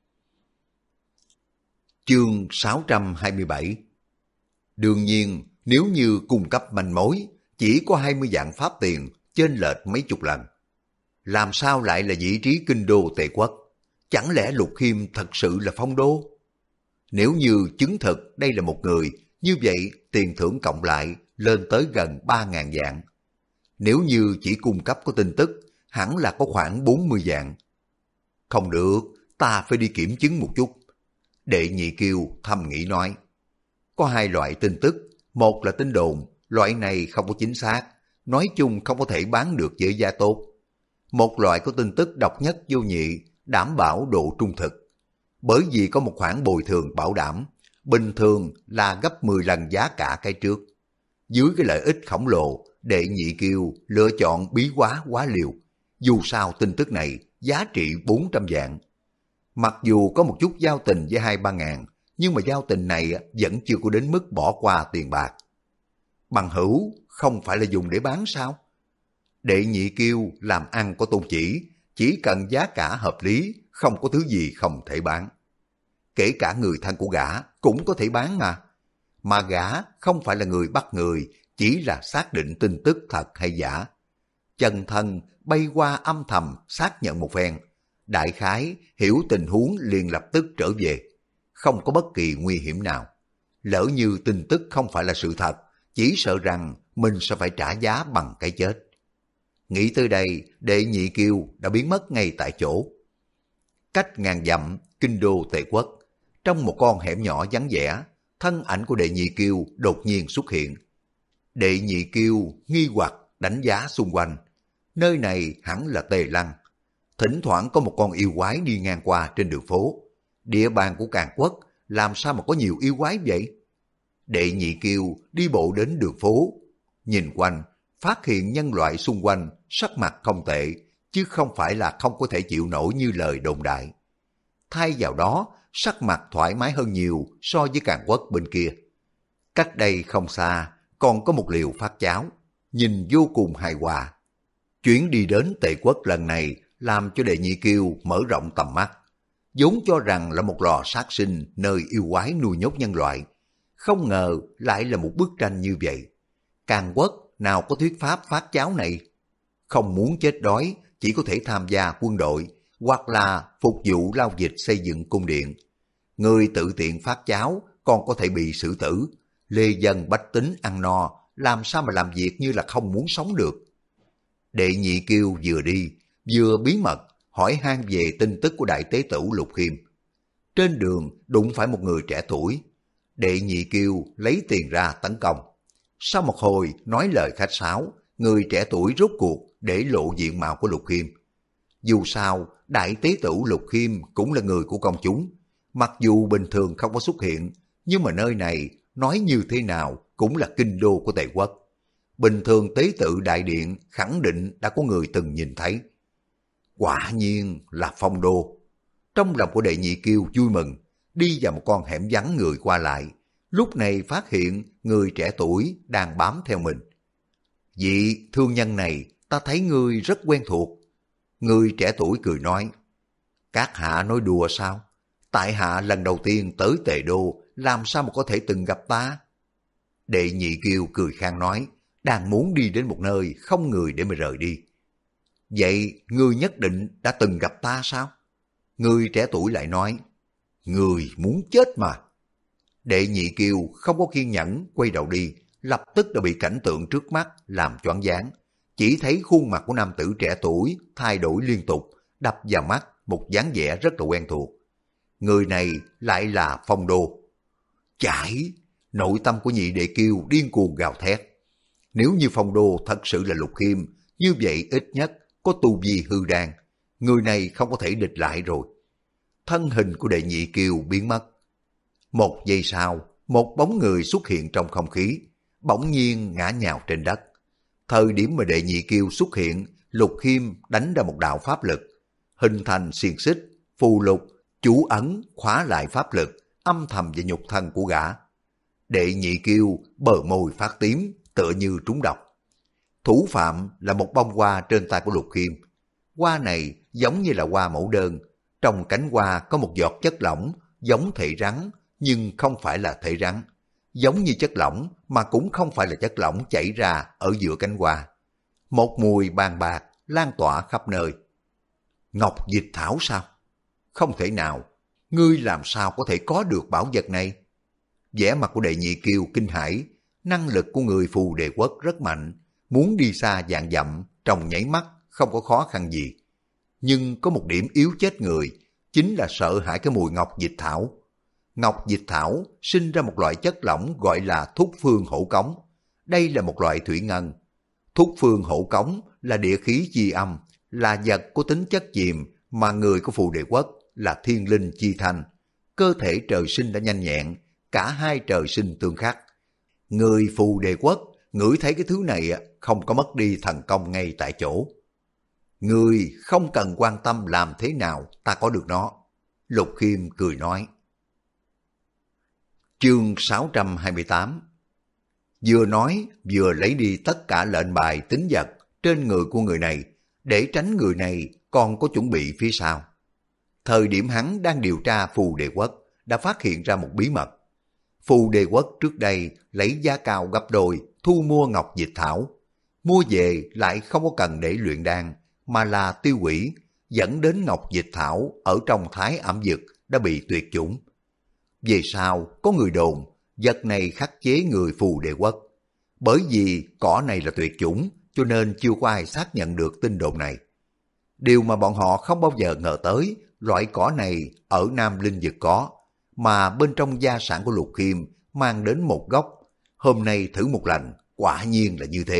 Chương 627. Đương nhiên, nếu như cung cấp manh mối, chỉ có 20 vạn pháp tiền, chênh lệch mấy chục lần. Làm sao lại là vị trí kinh đô Tề quốc? Chẳng lẽ Lục Khiêm thật sự là Phong Đô? Nếu như chứng thực đây là một người, như vậy tiền thưởng cộng lại lên tới gần 3.000 vạn. Nếu như chỉ cung cấp có tin tức, hẳn là có khoảng 40 vạn. Không được, ta phải đi kiểm chứng một chút. Đệ Nhị Kiêu thầm nghĩ nói. Có 2 loại tin tức, một là tin đồn, loại này không có chính xác, nói chung không có thể bán được với giá tốt. Một loại có tin tức độc nhất vô nhị, đảm bảo độ trung thực. Bởi vì có một khoản bồi thường bảo đảm, bình thường là gấp 10 lần giá cả cái trước. Dưới cái lợi ích khổng lồ, Đệ Nhị Kiêu lựa chọn bí quá liều. Dù sao tin tức này giá trị 400 vạn. Mặc dù có một chút giao tình với 2-3 ngàn, nhưng mà giao tình này vẫn chưa có đến mức bỏ qua tiền bạc. Bằng hữu không phải là dùng để bán sao? Đệ Nhị Kiêu làm ăn có tôn chỉ cần giá cả hợp lý, không có thứ gì không thể bán. Kể cả người thân của gã cũng có thể bán mà. Mà gã không phải là người bắt người, chỉ là xác định tin tức thật hay giả. Chân thân bay qua âm thầm xác nhận một phen, đại khái hiểu tình huống liền lập tức trở về, không có bất kỳ nguy hiểm nào. Lỡ như tin tức không phải là sự thật, chỉ sợ rằng mình sẽ phải trả giá bằng cái chết. Nghĩ tới đây, Đệ Nhị Kiêu đã biến mất ngay tại chỗ. Cách ngàn dặm, kinh đô Tề quốc, trong một con hẻm nhỏ vắng vẻ, thân ảnh của Đệ Nhị Kiêu đột nhiên xuất hiện. Đệ Nhị Kiêu nghi hoặc đánh giá xung quanh. Nơi này hẳn là Tề Lăng. Thỉnh thoảng có một con yêu quái đi ngang qua trên đường phố. Địa bàn của Càn Quốc làm sao mà có nhiều yêu quái vậy? Đệ Nhị Kiêu đi bộ đến đường phố, nhìn quanh, phát hiện nhân loại xung quanh sắc mặt không tệ, chứ không phải là không có thể chịu nổi như lời đồn đại. Thay vào đó, sắc mặt thoải mái hơn nhiều so với Càn Quốc bên kia. Cách đây không xa, còn có một liều phát cháo, nhìn vô cùng hài hòa. Chuyến đi đến Tề quốc lần này làm cho Đệ Nhị Kiêu mở rộng tầm mắt. Vốn cho rằng là một lò sát sinh nơi yêu quái nuôi nhốt nhân loại. Không ngờ lại là một bức tranh như vậy. Càn Quốc nào có thuyết pháp phát cháo này? Không muốn chết đói, chỉ có thể tham gia quân đội hoặc là phục vụ lao dịch xây dựng cung điện. Người tự tiện phát cháo còn có thể bị xử tử. Lê dân bách tính ăn no, làm sao mà làm việc như là không muốn sống được. Đệ Nhị Kiêu vừa đi, vừa bí mật hỏi han về tin tức của đại tế tử Lục Khiêm. Trên đường đụng phải một người trẻ tuổi. Đệ Nhị Kiêu lấy tiền ra tấn công. Sau một hồi nói lời khách sáo, người trẻ tuổi rốt cuộc để lộ diện mạo của Lục Khiêm. Dù sao, đại tế tử Lục Khiêm cũng là người của công chúng. Mặc dù bình thường không có xuất hiện, nhưng mà nơi này nói như thế nào cũng là kinh đô của Tề quốc. Bình thường tế tự đại điện khẳng định đã có người từng nhìn thấy. Quả nhiên là Phong Đô. Trong lòng của Đệ Nhị Kiêu vui mừng, đi vào một con hẻm vắng người qua lại. Lúc này phát hiện người trẻ tuổi đang bám theo mình. Vị thương nhân này, ta thấy ngươi rất quen thuộc. Người trẻ tuổi cười nói, các hạ nói đùa sao? Tại hạ lần đầu tiên tới Tề Đô, làm sao mà có thể từng gặp ta? Đệ Nhị Kiêu cười khang nói, đang muốn đi đến một nơi không người để mà rời đi. Vậy ngươi nhất định đã từng gặp ta sao? Người trẻ tuổi lại nói, người muốn chết mà. Đệ Nhị Kiêu không có kiên nhẫn quay đầu đi, lập tức đã bị cảnh tượng trước mắt làm choáng váng. Chỉ thấy khuôn mặt của nam tử trẻ tuổi thay đổi liên tục, đập vào mắt một dáng vẻ rất là quen thuộc. Người này lại là Phong Đô. Chải! Nội tâm của Nhị Đệ Kiêu điên cuồng gào thét. Nếu như Phong Đô thật sự là Lục Khiêm, như vậy ít nhất có tu vi hư đan. Người này không có thể địch lại rồi. Thân hình của Đệ Nhị Kiêu biến mất. Một giây sau, một bóng người xuất hiện trong không khí, bỗng nhiên ngã nhào trên đất. Thời điểm mà Đệ Nhị Kiêu xuất hiện, Lục Khiêm đánh ra một đạo pháp lực, hình thành xiềng xích, phù lục, chú ấn khóa lại pháp lực, âm thầm vào nhục thân của gã. Đệ Nhị Kiêu bờ môi phát tím, tựa như trúng độc. Thủ phạm là một bông hoa trên tay của Lục Khiêm. Hoa này giống như là hoa mẫu đơn, trong cánh hoa có một giọt chất lỏng giống thể rắn, nhưng không phải là thể rắn. Giống như chất lỏng mà cũng không phải là chất lỏng chảy ra ở giữa cánh hoa. Một mùi bàn bạc lan tỏa khắp nơi. Ngọc dịch thảo sao? Không thể nào, ngươi làm sao có thể có được bảo vật này? Vẻ mặt của Đệ Nhị Kiêu kinh hãi, năng lực của người Phù Đề Quốc rất mạnh, muốn đi xa vạn dặm trong nháy mắt không có khó khăn gì. Nhưng có một điểm yếu chết người, chính là sợ hãi cái mùi ngọc dịch thảo. Ngọc dịch thảo sinh ra một loại chất lỏng gọi là thúc phương hổ cống. Đây là một loại thủy ngân. Thúc phương hổ cống là địa khí chi âm, là vật có tính chất chìm mà người của Phù Đề Quốc là thiên linh chi thanh. Cơ thể trời sinh đã nhanh nhẹn, cả hai trời sinh tương khắc. Người Phù Đề Quốc ngửi thấy cái thứ này không có mất đi thần công ngay tại chỗ. Người không cần quan tâm làm thế nào ta có được nó. Lục Khiêm cười nói. Chương 628. Vừa nói vừa lấy đi tất cả lệnh bài tín vật trên người của người này, để tránh người này còn có chuẩn bị phía sau. Thời điểm hắn đang điều tra Phù Đề Quốc đã phát hiện ra một bí mật. Phù Đề Quốc trước đây lấy giá cao gấp đôi thu mua ngọc dịch thảo. Mua về lại không có cần để luyện đan, mà là tiêu hủy, dẫn đến ngọc dịch thảo ở trong thái ẩm dực đã bị tuyệt chủng. Về sau có người đồn vật này khắc chế người Phù Đề Quốc. Bởi vì cỏ này là tuyệt chủng, cho nên chưa có ai xác nhận được tin đồn này. Điều mà bọn họ không bao giờ ngờ tới, loại cỏ này ở Nam Linh Vực có, mà bên trong gia sản của Lục Khiêm mang đến một gốc. Hôm nay thử một lần, quả nhiên là như thế.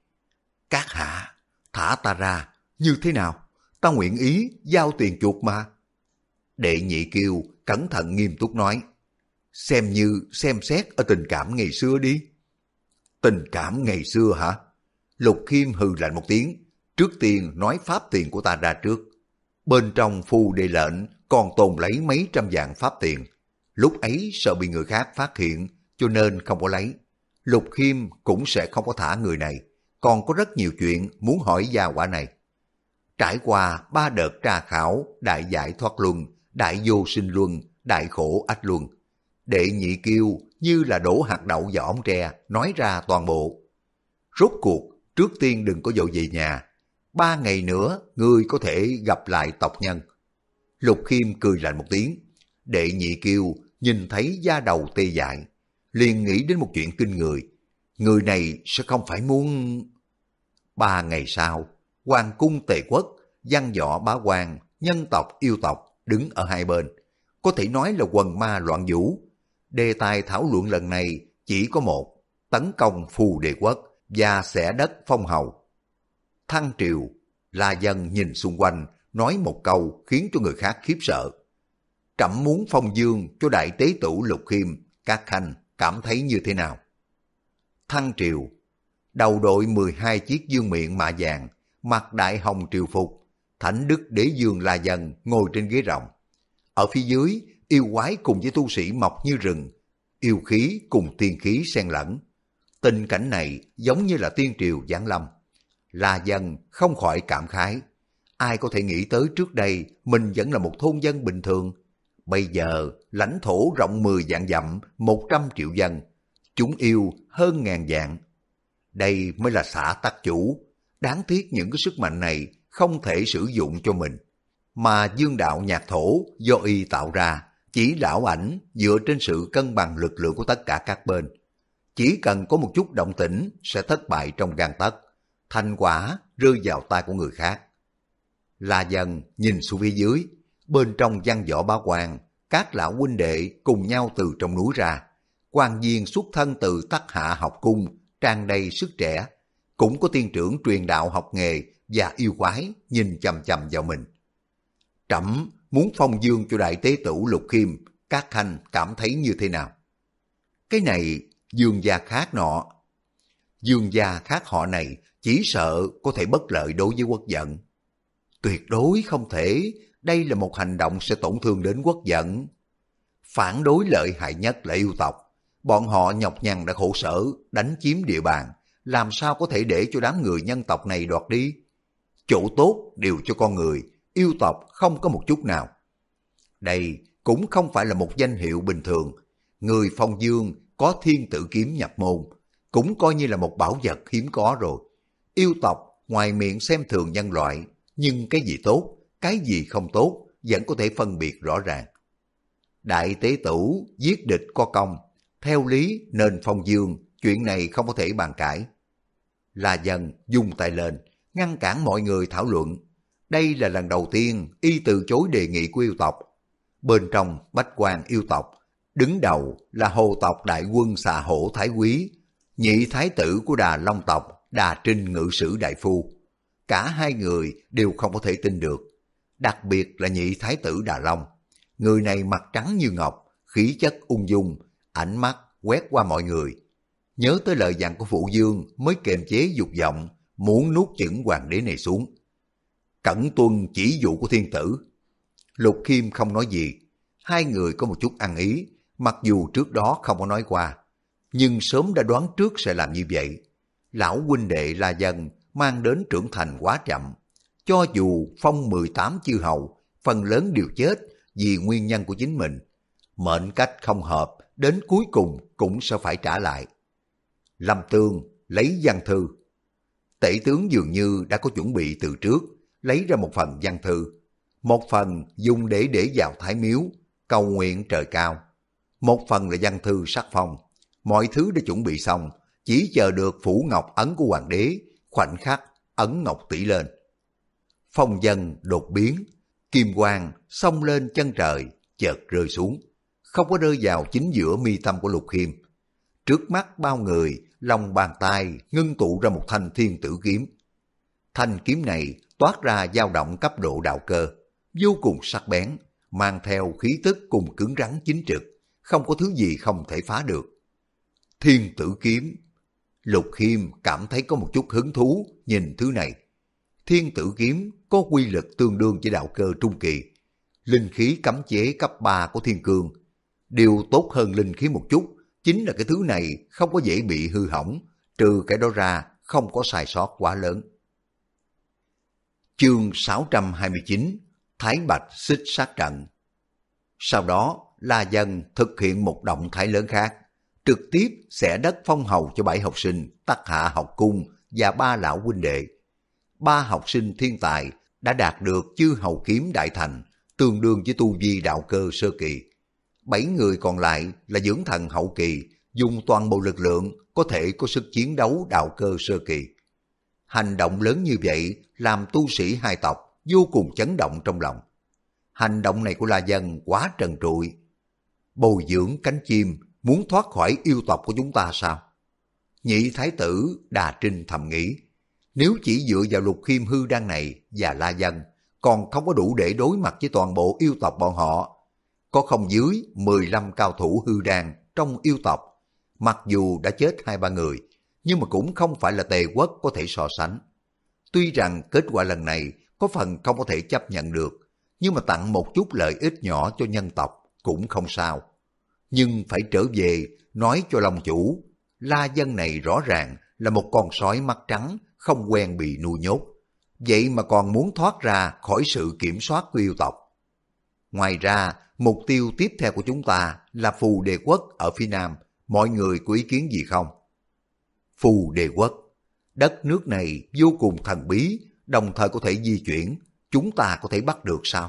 Các hạ, thả ta ra, như thế nào? Ta nguyện ý giao tiền chuộc mà. Đệ Nhị Kiêu cẩn thận nghiêm túc nói, xem như xem xét ở tình cảm ngày xưa đi. Tình cảm ngày xưa hả? Lục Khiêm hừ lạnh một tiếng, trước tiên nói pháp tiền của ta ra trước. Bên trong phù đề lệnh còn tồn lấy mấy trăm vạn pháp tiền. Lúc ấy sợ bị người khác phát hiện, cho nên không có lấy. Lục Khiêm cũng sẽ không có thả người này, còn có rất nhiều chuyện muốn hỏi gia quả này. Trải qua 3 đợt tra khảo, đại giải thoát luân, đại vô sinh luân, đại khổ ách luân, Đệ Nhị Kiêu như là đổ hạt đậu vào ống tre, nói ra toàn bộ. Rốt cuộc, trước tiên đừng có vội về nhà. 3 ngày nữa, ngươi có thể gặp lại tộc nhân. Lục Khiêm cười lạnh một tiếng. Đệ Nhị Kiêu nhìn thấy da đầu tê dại, liền nghĩ đến một chuyện kinh người. Người này sẽ không phải muốn... 3 ngày sau, hoàng cung Tề Quốc, văn võ bá quan, nhân tộc yêu tộc đứng ở hai bên. Có thể nói là quần ma loạn vũ. Đề tài thảo luận lần này chỉ có một: tấn công Phù Đề Quốc và xẻ đất phong hầu. Thăng triều, La Dân nhìn xung quanh, nói một câu khiến cho người khác khiếp sợ. Trẫm muốn phong dương cho đại tế tử Lục Khiêm, các khanh cảm thấy như thế nào? Thăng triều, đầu đội 12 chiếc dương miệng mạ vàng, mặc đại hồng triều phục, Thánh Đức Đế Dương La Dân ngồi trên ghế rồng. Ở phía dưới, yêu quái cùng với tu sĩ mọc như rừng, yêu khí cùng tiên khí xen lẫn. Tình cảnh này giống như là tiên triều giáng lâm. La Dân không khỏi cảm khái. Ai có thể nghĩ tới trước đây mình vẫn là một thôn dân bình thường. Bây giờ lãnh thổ rộng 10 vạn dặm, 100 triệu dân, chúng yêu hơn ngàn vạn. Đây mới là xã tắc chủ. Đáng tiếc những cái sức mạnh này không thể sử dụng cho mình. Mà dương đạo nhạc thổ do y tạo ra, chỉ lão ảnh dựa trên sự cân bằng lực lượng của tất cả các bên. Chỉ cần có một chút động tĩnh sẽ thất bại trong gang tấc, thành quả rơi vào tay của người khác. La Dân nhìn xuống phía dưới, bên trong văn võ bá quan, các lão huynh đệ cùng nhau từ trong núi ra. Quan viên xuất thân từ Tắc Hạ học cung, tràn đầy sức trẻ, cũng có tiên trưởng truyền đạo học nghề và yêu quái nhìn chằm chằm vào mình. Trẫm muốn phong dương cho đại tế tử Lục Khiêm, các khanh cảm thấy như thế nào? Cái này Dương gia khác nọ. Dương gia khác họ này chỉ sợ có thể bất lợi đối với quốc vận. Tuyệt đối không thể, đây là một hành động sẽ tổn thương đến quốc vận. Phản đối lợi hại nhất là yêu tộc. Bọn họ nhọc nhằn đã khổ sở, đánh chiếm địa bàn, làm sao có thể để cho đám người nhân tộc này đoạt đi? Chỗ tốt đều cho con người, yêu tộc không có một chút nào. Đây cũng không phải là một danh hiệu bình thường. Người phong dương có thiên tử kiếm nhập môn, cũng coi như là một bảo vật hiếm có rồi. Yêu tộc ngoài miệng xem thường nhân loại, nhưng cái gì tốt, cái gì không tốt vẫn có thể phân biệt rõ ràng. Đại tế tử giết địch có công, theo lý nên phong dương, chuyện này không có thể bàn cãi. La Dân dung tay lên, ngăn cản mọi người thảo luận. Đây là lần đầu tiên y từ chối đề nghị của yêu tộc. Bên trong bách quan yêu tộc, đứng đầu là hồ tộc đại quân Xà Hổ Thái Quý, nhị thái tử của Đà Long tộc Đà Trinh Ngự Sử Đại Phu. Cả hai người đều không có thể tin được. Đặc biệt là nhị thái tử Đà Long. Người này mặt trắng như ngọc, khí chất ung dung, ánh mắt quét qua mọi người. Nhớ tới lời dặn của Phụ Dương mới kiềm chế dục vọng, muốn nuốt chửng hoàng đế này xuống. Cẩn tuân chỉ dụ của thiên tử. Lục Khiêm không nói gì. Hai người có một chút ăn ý, mặc dù trước đó không có nói qua, nhưng sớm đã đoán trước sẽ làm như vậy. Lão huynh đệ La Dân mang đến trưởng thành quá chậm. Cho dù phong 18 chư hầu, phần lớn đều chết vì nguyên nhân của chính mình. Mệnh cách không hợp, đến cuối cùng cũng sẽ phải trả lại. Lâm Tương lấy văn thư. Tể tướng dường như đã có chuẩn bị từ trước, lấy ra một phần văn thư. Một phần dùng để vào thái miếu, cầu nguyện trời cao. Một phần là văn thư sắc phong. Mọi thứ đã chuẩn bị xong, chỉ chờ được phủ ngọc ấn của hoàng đế, khoảnh khắc ấn ngọc tỷ lên. Phong vân đột biến, kim quang xông lên chân trời, chợt rơi xuống, không có rơi vào chính giữa mi tâm của Lục Khiêm. Trước mắt bao người, lòng bàn tay ngưng tụ ra một thanh thiên tử kiếm. Thanh kiếm này toát ra dao động cấp độ đạo cơ, vô cùng sắc bén, mang theo khí tức cùng cứng rắn chính trực, không có thứ gì không thể phá được. Thiên tử kiếm. Lục Khiêm cảm thấy có một chút hứng thú nhìn thứ này. Thiên tử kiếm có quy lực tương đương với đạo cơ trung kỳ. Linh khí cấm chế cấp 3 của thiên cương. Điều tốt hơn linh khí một chút chính là cái thứ này không có dễ bị hư hỏng, trừ cái đó ra không có sai sót quá lớn. Chương 629 Thái Bạch xích sát trận. Sau đó, La Dân thực hiện một động thái lớn khác, trực tiếp xẻ đất phong hầu cho 7 học sinh Tắc Hạ học cung và 3 lão huynh đệ. 3 học sinh thiên tài đã đạt được chư hầu kiếm đại thành, tương đương với tu vi đạo cơ sơ kỳ. 7 người còn lại là dưỡng thần hậu kỳ, dùng toàn bộ lực lượng có thể có sức chiến đấu đạo cơ sơ kỳ. Hành động lớn như vậy làm tu sĩ hai tộc vô cùng chấn động trong lòng. Hành động này của La Dân quá trần trụi. Bồi dưỡng cánh chim muốn thoát khỏi yêu tộc của chúng ta sao? Nhị thái tử Đà Trinh thầm nghĩ, nếu chỉ dựa vào Lục Khiêm hư đan này và La Dân còn không có đủ để đối mặt với toàn bộ yêu tộc bọn họ. Có không dưới 15 cao thủ hư đan trong yêu tộc, mặc dù đã chết 2-3 người, nhưng mà cũng không phải là Tề Quốc có thể so sánh. Tuy rằng kết quả lần này có phần không có thể chấp nhận được, nhưng mà tặng một chút lợi ích nhỏ cho nhân tộc cũng không sao. Nhưng phải trở về nói cho Long chủ, La Dân này rõ ràng là một con sói mắt trắng, không quen bị nuôi nhốt. Vậy mà còn muốn thoát ra khỏi sự kiểm soát của yêu tộc. Ngoài ra, mục tiêu tiếp theo của chúng ta là Phù Đề Quốc ở phía nam. Mọi người có ý kiến gì không? Phù Đề Quốc, đất nước này vô cùng thần bí, đồng thời có thể di chuyển. Chúng ta có thể bắt được sao?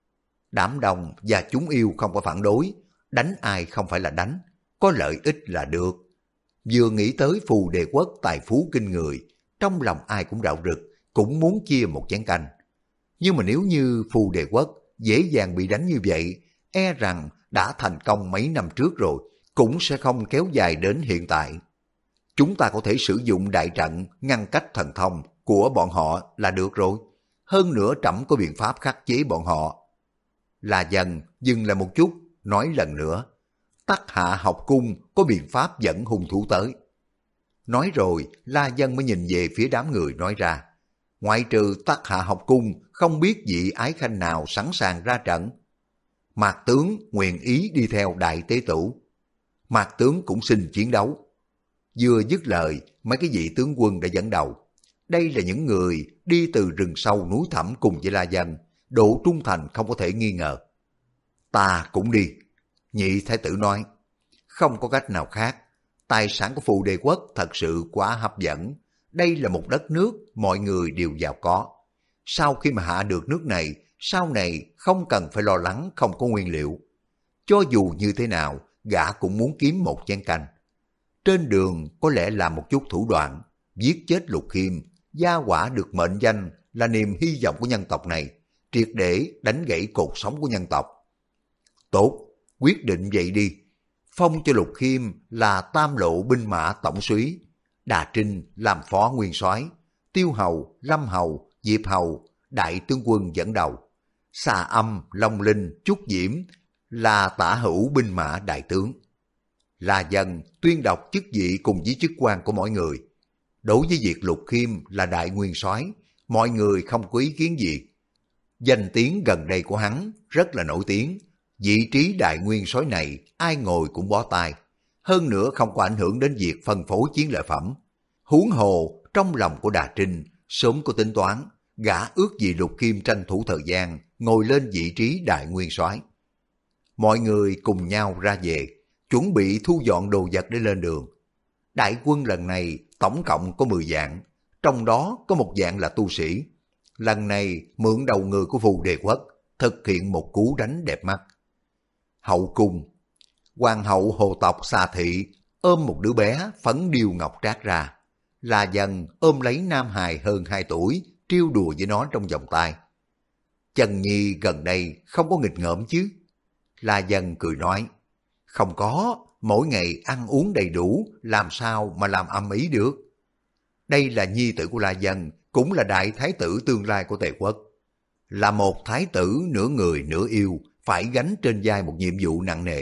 Đám đông và chúng yêu không có phản đối. Đánh ai không phải là đánh, có lợi ích là được. Vừa nghĩ tới Phù Đề Quốc tài phú kinh người, trong lòng ai cũng rạo rực, cũng muốn chia một chén canh. Nhưng mà nếu như Phù Đề Quốc dễ dàng bị đánh như vậy, e rằng đã thành công mấy năm trước rồi, cũng sẽ không kéo dài đến hiện tại. Chúng ta có thể sử dụng đại trận ngăn cách thần thông của bọn họ là được rồi. Hơn nữa trẫm có biện pháp khắc chế bọn họ. La Dân dừng lại một chút, nói lần nữa. Tắc Hạ học cung có biện pháp dẫn hung thủ tới. Nói rồi, La Dân mới nhìn về phía đám người nói ra. Ngoại trừ Tắc Hạ học cung, không biết vị ái khanh nào sẵn sàng ra trận. Mạc tướng nguyện ý đi theo đại tế tử. Mạc tướng cũng xin chiến đấu. Vừa dứt lời, mấy cái vị tướng quân đã dẫn đầu. Đây là những người đi từ rừng sâu núi thẳm cùng với La Dân, độ trung thành không có thể nghi ngờ. Ta cũng đi. Nhị thái tử nói, không có cách nào khác. Tài sản của Phù Đề Quốc thật sự quá hấp dẫn. Đây là một đất nước mọi người đều giàu có. Sau khi mà hạ được nước này, sau này không cần phải lo lắng không có nguyên liệu. Cho dù như thế nào, gã cũng muốn kiếm một chén canh. Trên đường có lẽ làm một chút thủ đoạn, giết chết Lục Khiêm, gia quả được mệnh danh là niềm hy vọng của nhân tộc này, triệt để đánh gãy cột sống của nhân tộc. Tốt, quyết định vậy đi. Phong cho Lục Khiêm là Tam Lộ binh mã tổng úy, Đà Trinh làm phó nguyên soái, Tiêu Hầu, Lâm Hầu, Diệp Hầu, đại tướng quân dẫn đầu, Xà Âm, Long Linh, Trúc Diễm là tả hữu binh mã đại tướng. La Dân tuyên đọc chức vị cùng với chức quan của mỗi người. Đối với việc Lục Khiêm là đại nguyên soái, mọi người không có ý kiến gì. Danh tiếng gần đây của hắn rất là nổi tiếng. Vị trí đại nguyên soái này ai ngồi cũng bó tay. Hơn nữa không có ảnh hưởng đến việc phân phối chiến lợi phẩm. Huống hồ trong lòng của Đà Trinh sớm có tính toán, gã ước gì Lục Khiêm tranh thủ thời gian ngồi lên vị trí đại nguyên soái. Mọi người cùng nhau ra về, chuẩn bị thu dọn đồ vật để lên đường. Đại quân lần này tổng cộng có 10 vạn, trong đó có một vạn là tu sĩ. Lần này mượn đầu người của Phù Đề Quốc, thực hiện một cú đánh đẹp mắt. Hậu cung, hoàng hậu hồ tộc Xà Thị ôm một đứa bé phấn điêu ngọc trác ra. La Dân ôm lấy nam hài hơn 2 tuổi, trêu đùa với nó trong vòng tay. Trần Nhi gần đây không có nghịch ngợm chứ? La Dân cười nói, không có, mỗi ngày ăn uống đầy đủ, làm sao mà làm âm ý được. Đây là nhi tử của La Dân, cũng là đại thái tử tương lai của Tề quốc. Là một thái tử nửa người nửa yêu, phải gánh trên vai một nhiệm vụ nặng nề.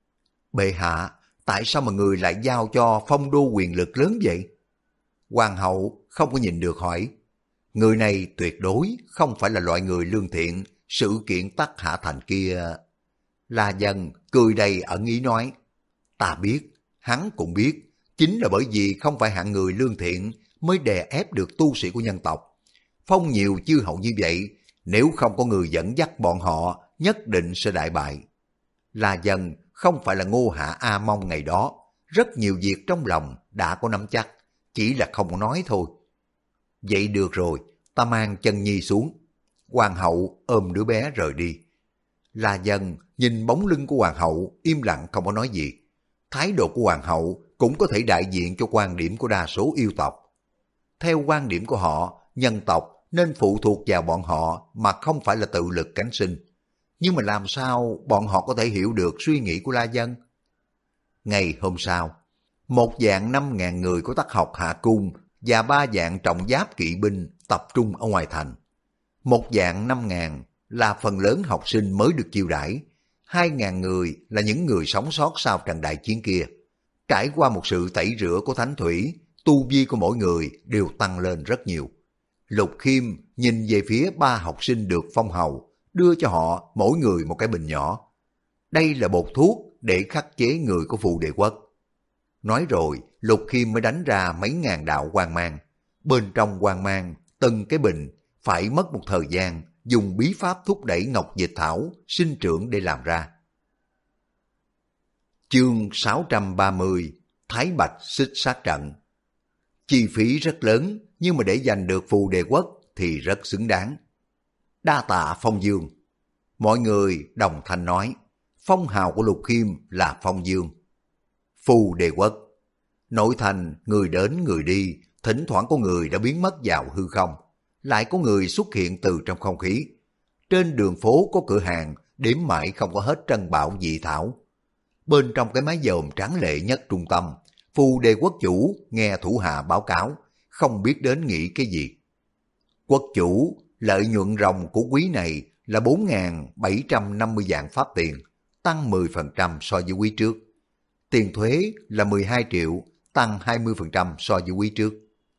Bệ hạ, tại sao mà người lại giao cho phong đô quyền lực lớn vậy? Hoàng hậu không có nhìn được hỏi. Người này tuyệt đối không phải là loại người lương thiện, sự kiện Tắc Hạ Thành kia. La Dân cười đầy ẩn ý nói, ta biết, hắn cũng biết, chính là bởi vì không phải hạng người lương thiện mới đè ép được tu sĩ của nhân tộc. Phong nhiều chư hậu như vậy, nếu không có người dẫn dắt bọn họ, nhất định sẽ đại bại. La Dân không phải là Ngô Hạ A Mông ngày đó, rất nhiều việc trong lòng đã có nắm chắc, chỉ là không có nói thôi. Vậy được rồi, ta mang Chân Nhi xuống. Hoàng hậu ôm đứa bé rời đi. La Dân nhìn bóng lưng của hoàng hậu, im lặng không có nói gì. Thái độ của hoàng hậu cũng có thể đại diện cho quan điểm của đa số yêu tộc. Theo quan điểm của họ, nhân tộc nên phụ thuộc vào bọn họ mà không phải là tự lực cánh sinh. Nhưng mà làm sao bọn họ có thể hiểu được suy nghĩ của La Dân? Ngày hôm sau, một vạn 5.000 người của Tắc Học Hạ Cung và 3 vạn trọng giáp kỵ binh tập trung ở ngoài thành. 1 vạn 5.000 là phần lớn học sinh mới được chiêu đãi, 2.000 người là những người sống sót sau trận đại chiến kia. Trải qua một sự tẩy rửa của thánh thủy, tu vi của mỗi người đều tăng lên rất nhiều. Lục Khiêm nhìn về phía 3 học sinh được phong hầu, đưa cho họ mỗi người một cái bình nhỏ. Đây là bột thuốc để khắc chế người của Phù Đề Quốc. Nói rồi, Lục Khiêm mới đánh ra mấy ngàn đạo quang mang. Bên trong quang mang, từng cái bình phải mất một thời gian dùng bí pháp thúc đẩy ngọc dịch thảo sinh trưởng để làm ra. Chương 630 Thái Bạch xích sát trận. Chi phí rất lớn, nhưng mà để giành được Phù Đề Quốc thì rất xứng đáng. Đa tạ Phong Dương. Mọi người đồng thanh nói, phong hào của Lục Khiêm là Phong Dương. Phù Đề Quốc. Nội thành người đến người đi, thỉnh thoảng có người đã biến mất vào hư không, lại có người xuất hiện từ trong không khí. Trên đường phố có cửa hàng, đếm mãi không có hết trân bảo dị thảo. Bên trong cái mái dòm tráng lệ nhất trung tâm, Phù Đề Quốc chủ nghe thủ hạ báo cáo, không biết đến nghĩ cái gì. Quốc chủ, lợi nhuận ròng của quý này là 4.750 vạn pháp tiền, tăng 10% so với quý trước. Tiền thuế là 12 triệu, tăng 20% so với quý trước.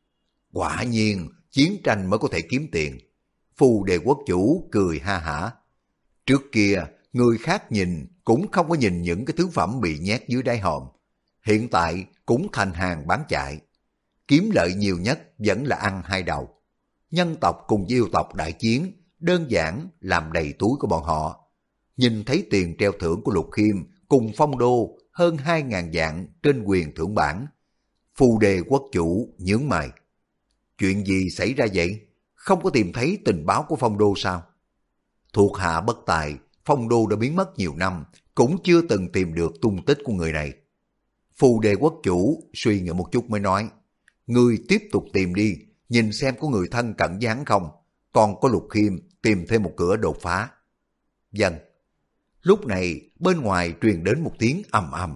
Quả nhiên, chiến tranh mới có thể kiếm tiền. Phù Đề Quốc chủ cười ha hả. Trước kia, người khác nhìn cũng không có nhìn những cái thứ phẩm bị nhét dưới đáy hòm. Hiện tại cũng thành hàng bán chạy. Kiếm lợi nhiều nhất vẫn là ăn 2 đầu. Nhân tộc cùng với yêu tộc đại chiến, đơn giản làm đầy túi của bọn họ. Nhìn thấy tiền treo thưởng của Lục Khiêm cùng Phong Đô hơn 2.000 vạn trên quyền thưởng bảng. Phù Đề Quốc chủ nhướng mày. Chuyện gì xảy ra vậy? Không có tìm thấy tình báo của Phong Đô sao? Thuộc hạ bất tài, Phong Đô đã biến mất nhiều năm, cũng chưa từng tìm được tung tích của người này. Phù Đề Quốc chủ suy nghĩ một chút mới nói, ngươi tiếp tục tìm đi, nhìn xem có người thân cận với hắn không, còn có Lục Khiêm tìm thêm một cửa đột phá. Vâng. Lúc này bên ngoài truyền đến một tiếng ầm ầm.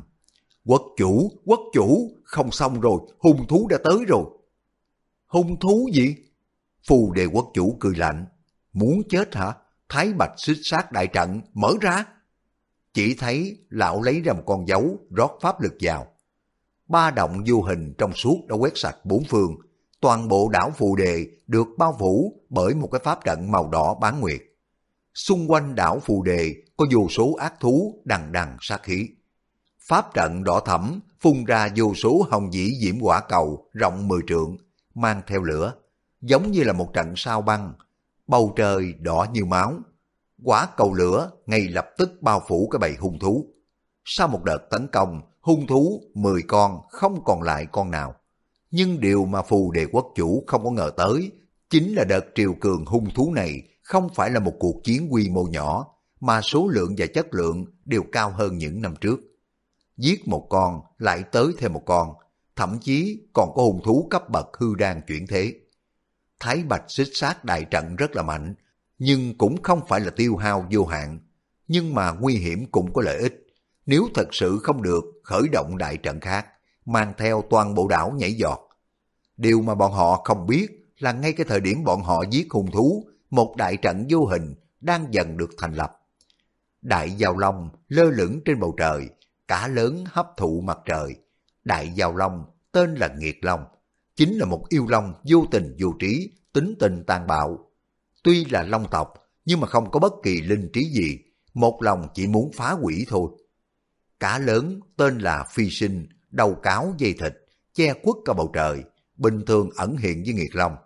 Quốc chủ, không xong rồi, hung thú đã tới rồi. Hung thú gì? Phù Đề Quốc chủ cười lạnh. Muốn chết hả? Thái Bạch xích sát đại trận mở ra. Chỉ thấy lão lấy ra một con dấu rót pháp lực vào. 3 động vô hình trong suốt đã quét sạch 4 phương. Toàn bộ đảo Phù Đề được bao phủ bởi một cái pháp trận màu đỏ bán nguyệt. Xung quanh đảo Phù Đề có vô số ác thú đằng đằng sát khí. Pháp trận đỏ thẫm phun ra vô số hồng dĩ diễm quả cầu rộng 10 trượng, mang theo lửa, giống như là một trận sao băng. Bầu trời đỏ như máu. Quả cầu lửa ngay lập tức bao phủ cái bầy hung thú. Sau một đợt tấn công, hung thú 10 con không còn lại con nào. Nhưng điều mà Phù Đề Quốc chủ không có ngờ tới chính là đợt triều cường hung thú này không phải là một cuộc chiến quy mô nhỏ, mà số lượng và chất lượng đều cao hơn những năm trước. giết một con lại tới thêm một con, thậm chí còn có hung thú cấp bậc hư đan chuyển thế. Thái Bạch Xích Sát đại trận rất là mạnh, nhưng cũng không phải là tiêu hao vô hạn, nhưng mà nguy hiểm cũng có lợi ích. Nếu thật sự không được, khởi động đại trận khác, mang theo toàn bộ đảo nhảy giọt. Điều mà bọn họ không biết là ngay cái thời điểm bọn họ giết hung thú, một đại trận vô hình đang dần được thành lập. Đại Giao Long lơ lửng trên bầu trời, cả lớn hấp thụ mặt trời. Đại Giao Long tên là Nghiệt Long, chính là một yêu long vô tình vô trí, tính tình tàn bạo. Tuy là long tộc, nhưng mà không có bất kỳ linh trí gì, một lòng chỉ muốn phá hủy thôi. Cá lớn tên là Phi Sinh, đầu cáo dây thịt, che khuất cả bầu trời, bình thường ẩn hiện với Nghiệt Long.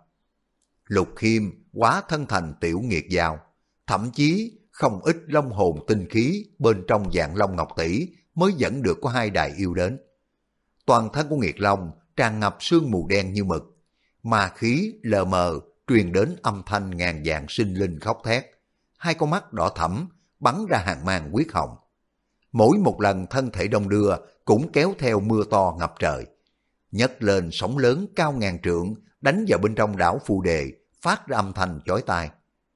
Lục Khiêm hóa thân thành tiểu nghiệt dao, thậm chí không ít long hồn tinh khí bên trong dạng long ngọc tỷ mới dẫn được có hai đại yêu đến. Toàn thân của Nghiệt Long tràn ngập sương mù đen như mực, mà khí lờ mờ truyền đến âm thanh ngàn vạn sinh linh khóc thét, hai con mắt đỏ thẫm bắn ra hàng mang huyết hồng. Mỗi một lần thân thể đông đưa cũng kéo theo mưa to ngập trời, nhấc lên sóng lớn cao ngàn trượng đánh vào bên trong đảo Phù Đề, phát ra âm thanh chói tai.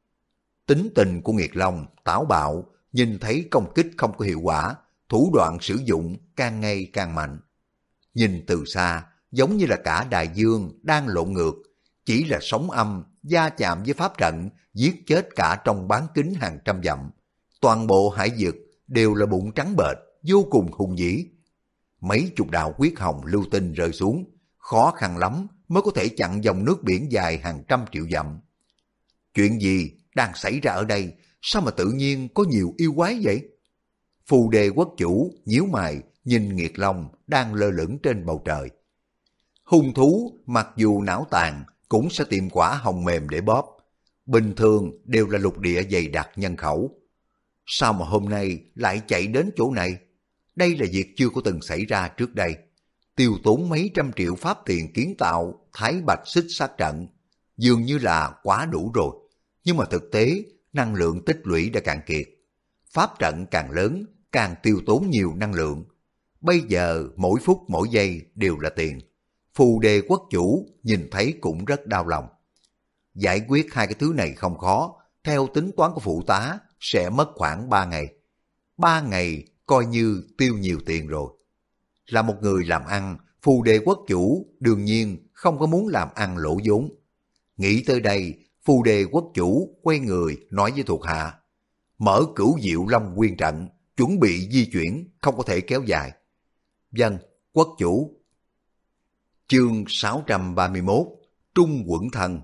Tính tình của Nghiệt Long táo bạo, nhìn thấy công kích không có hiệu quả, thủ đoạn sử dụng càng ngày càng mạnh. Nhìn từ xa giống như là cả đại dương đang lộn ngược, chỉ là sóng âm va chạm với pháp trận giết chết cả trong bán kính hàng trăm dặm. Toàn bộ hải vực đều là bụng trắng bệch, vô cùng hung dữ. Mấy chục đạo huyết hồng lưu tinh rơi xuống, khó khăn lắm mới có thể chặn dòng nước biển dài hàng trăm triệu dặm. Chuyện gì đang xảy ra ở đây? Sao mà tự nhiên có nhiều yêu quái vậy? Phù Đề quốc chủ nhíu mày nhìn Nghiệt Long đang lơ lửng trên bầu trời. Hung thú mặc dù não tàn cũng sẽ tìm quả hồng mềm để bóp. Bình thường đều là lục địa dày đặc nhân khẩu. Sao mà hôm nay lại chạy đến chỗ này? Đây là việc chưa có từng xảy ra trước đây. Tiêu tốn mấy trăm triệu pháp tiền kiến tạo Thái Bạch Xích Sát trận, dường như là quá đủ rồi. Nhưng mà thực tế, năng lượng tích lũy đã cạn kiệt. Pháp trận càng lớn, càng tiêu tốn nhiều năng lượng. Bây giờ mỗi phút mỗi giây đều là tiền. Phù Đề quốc chủ nhìn thấy cũng rất đau lòng. Giải quyết hai cái thứ này không khó, theo tính toán của phụ tá sẽ mất khoảng 3 ngày. 3 ngày coi như tiêu nhiều tiền rồi. Là một người làm ăn, Phù Đề quốc chủ đương nhiên không có muốn làm ăn lỗ vốn. Nghĩ tới đây, Phù Đề quốc chủ quay người nói với thuộc hạ, mở Cửu Diệu Long Nguyên trận, chuẩn bị di chuyển, không có thể kéo dài. Vâng, quốc chủ. Chương 631, Trung Quẩn Thần.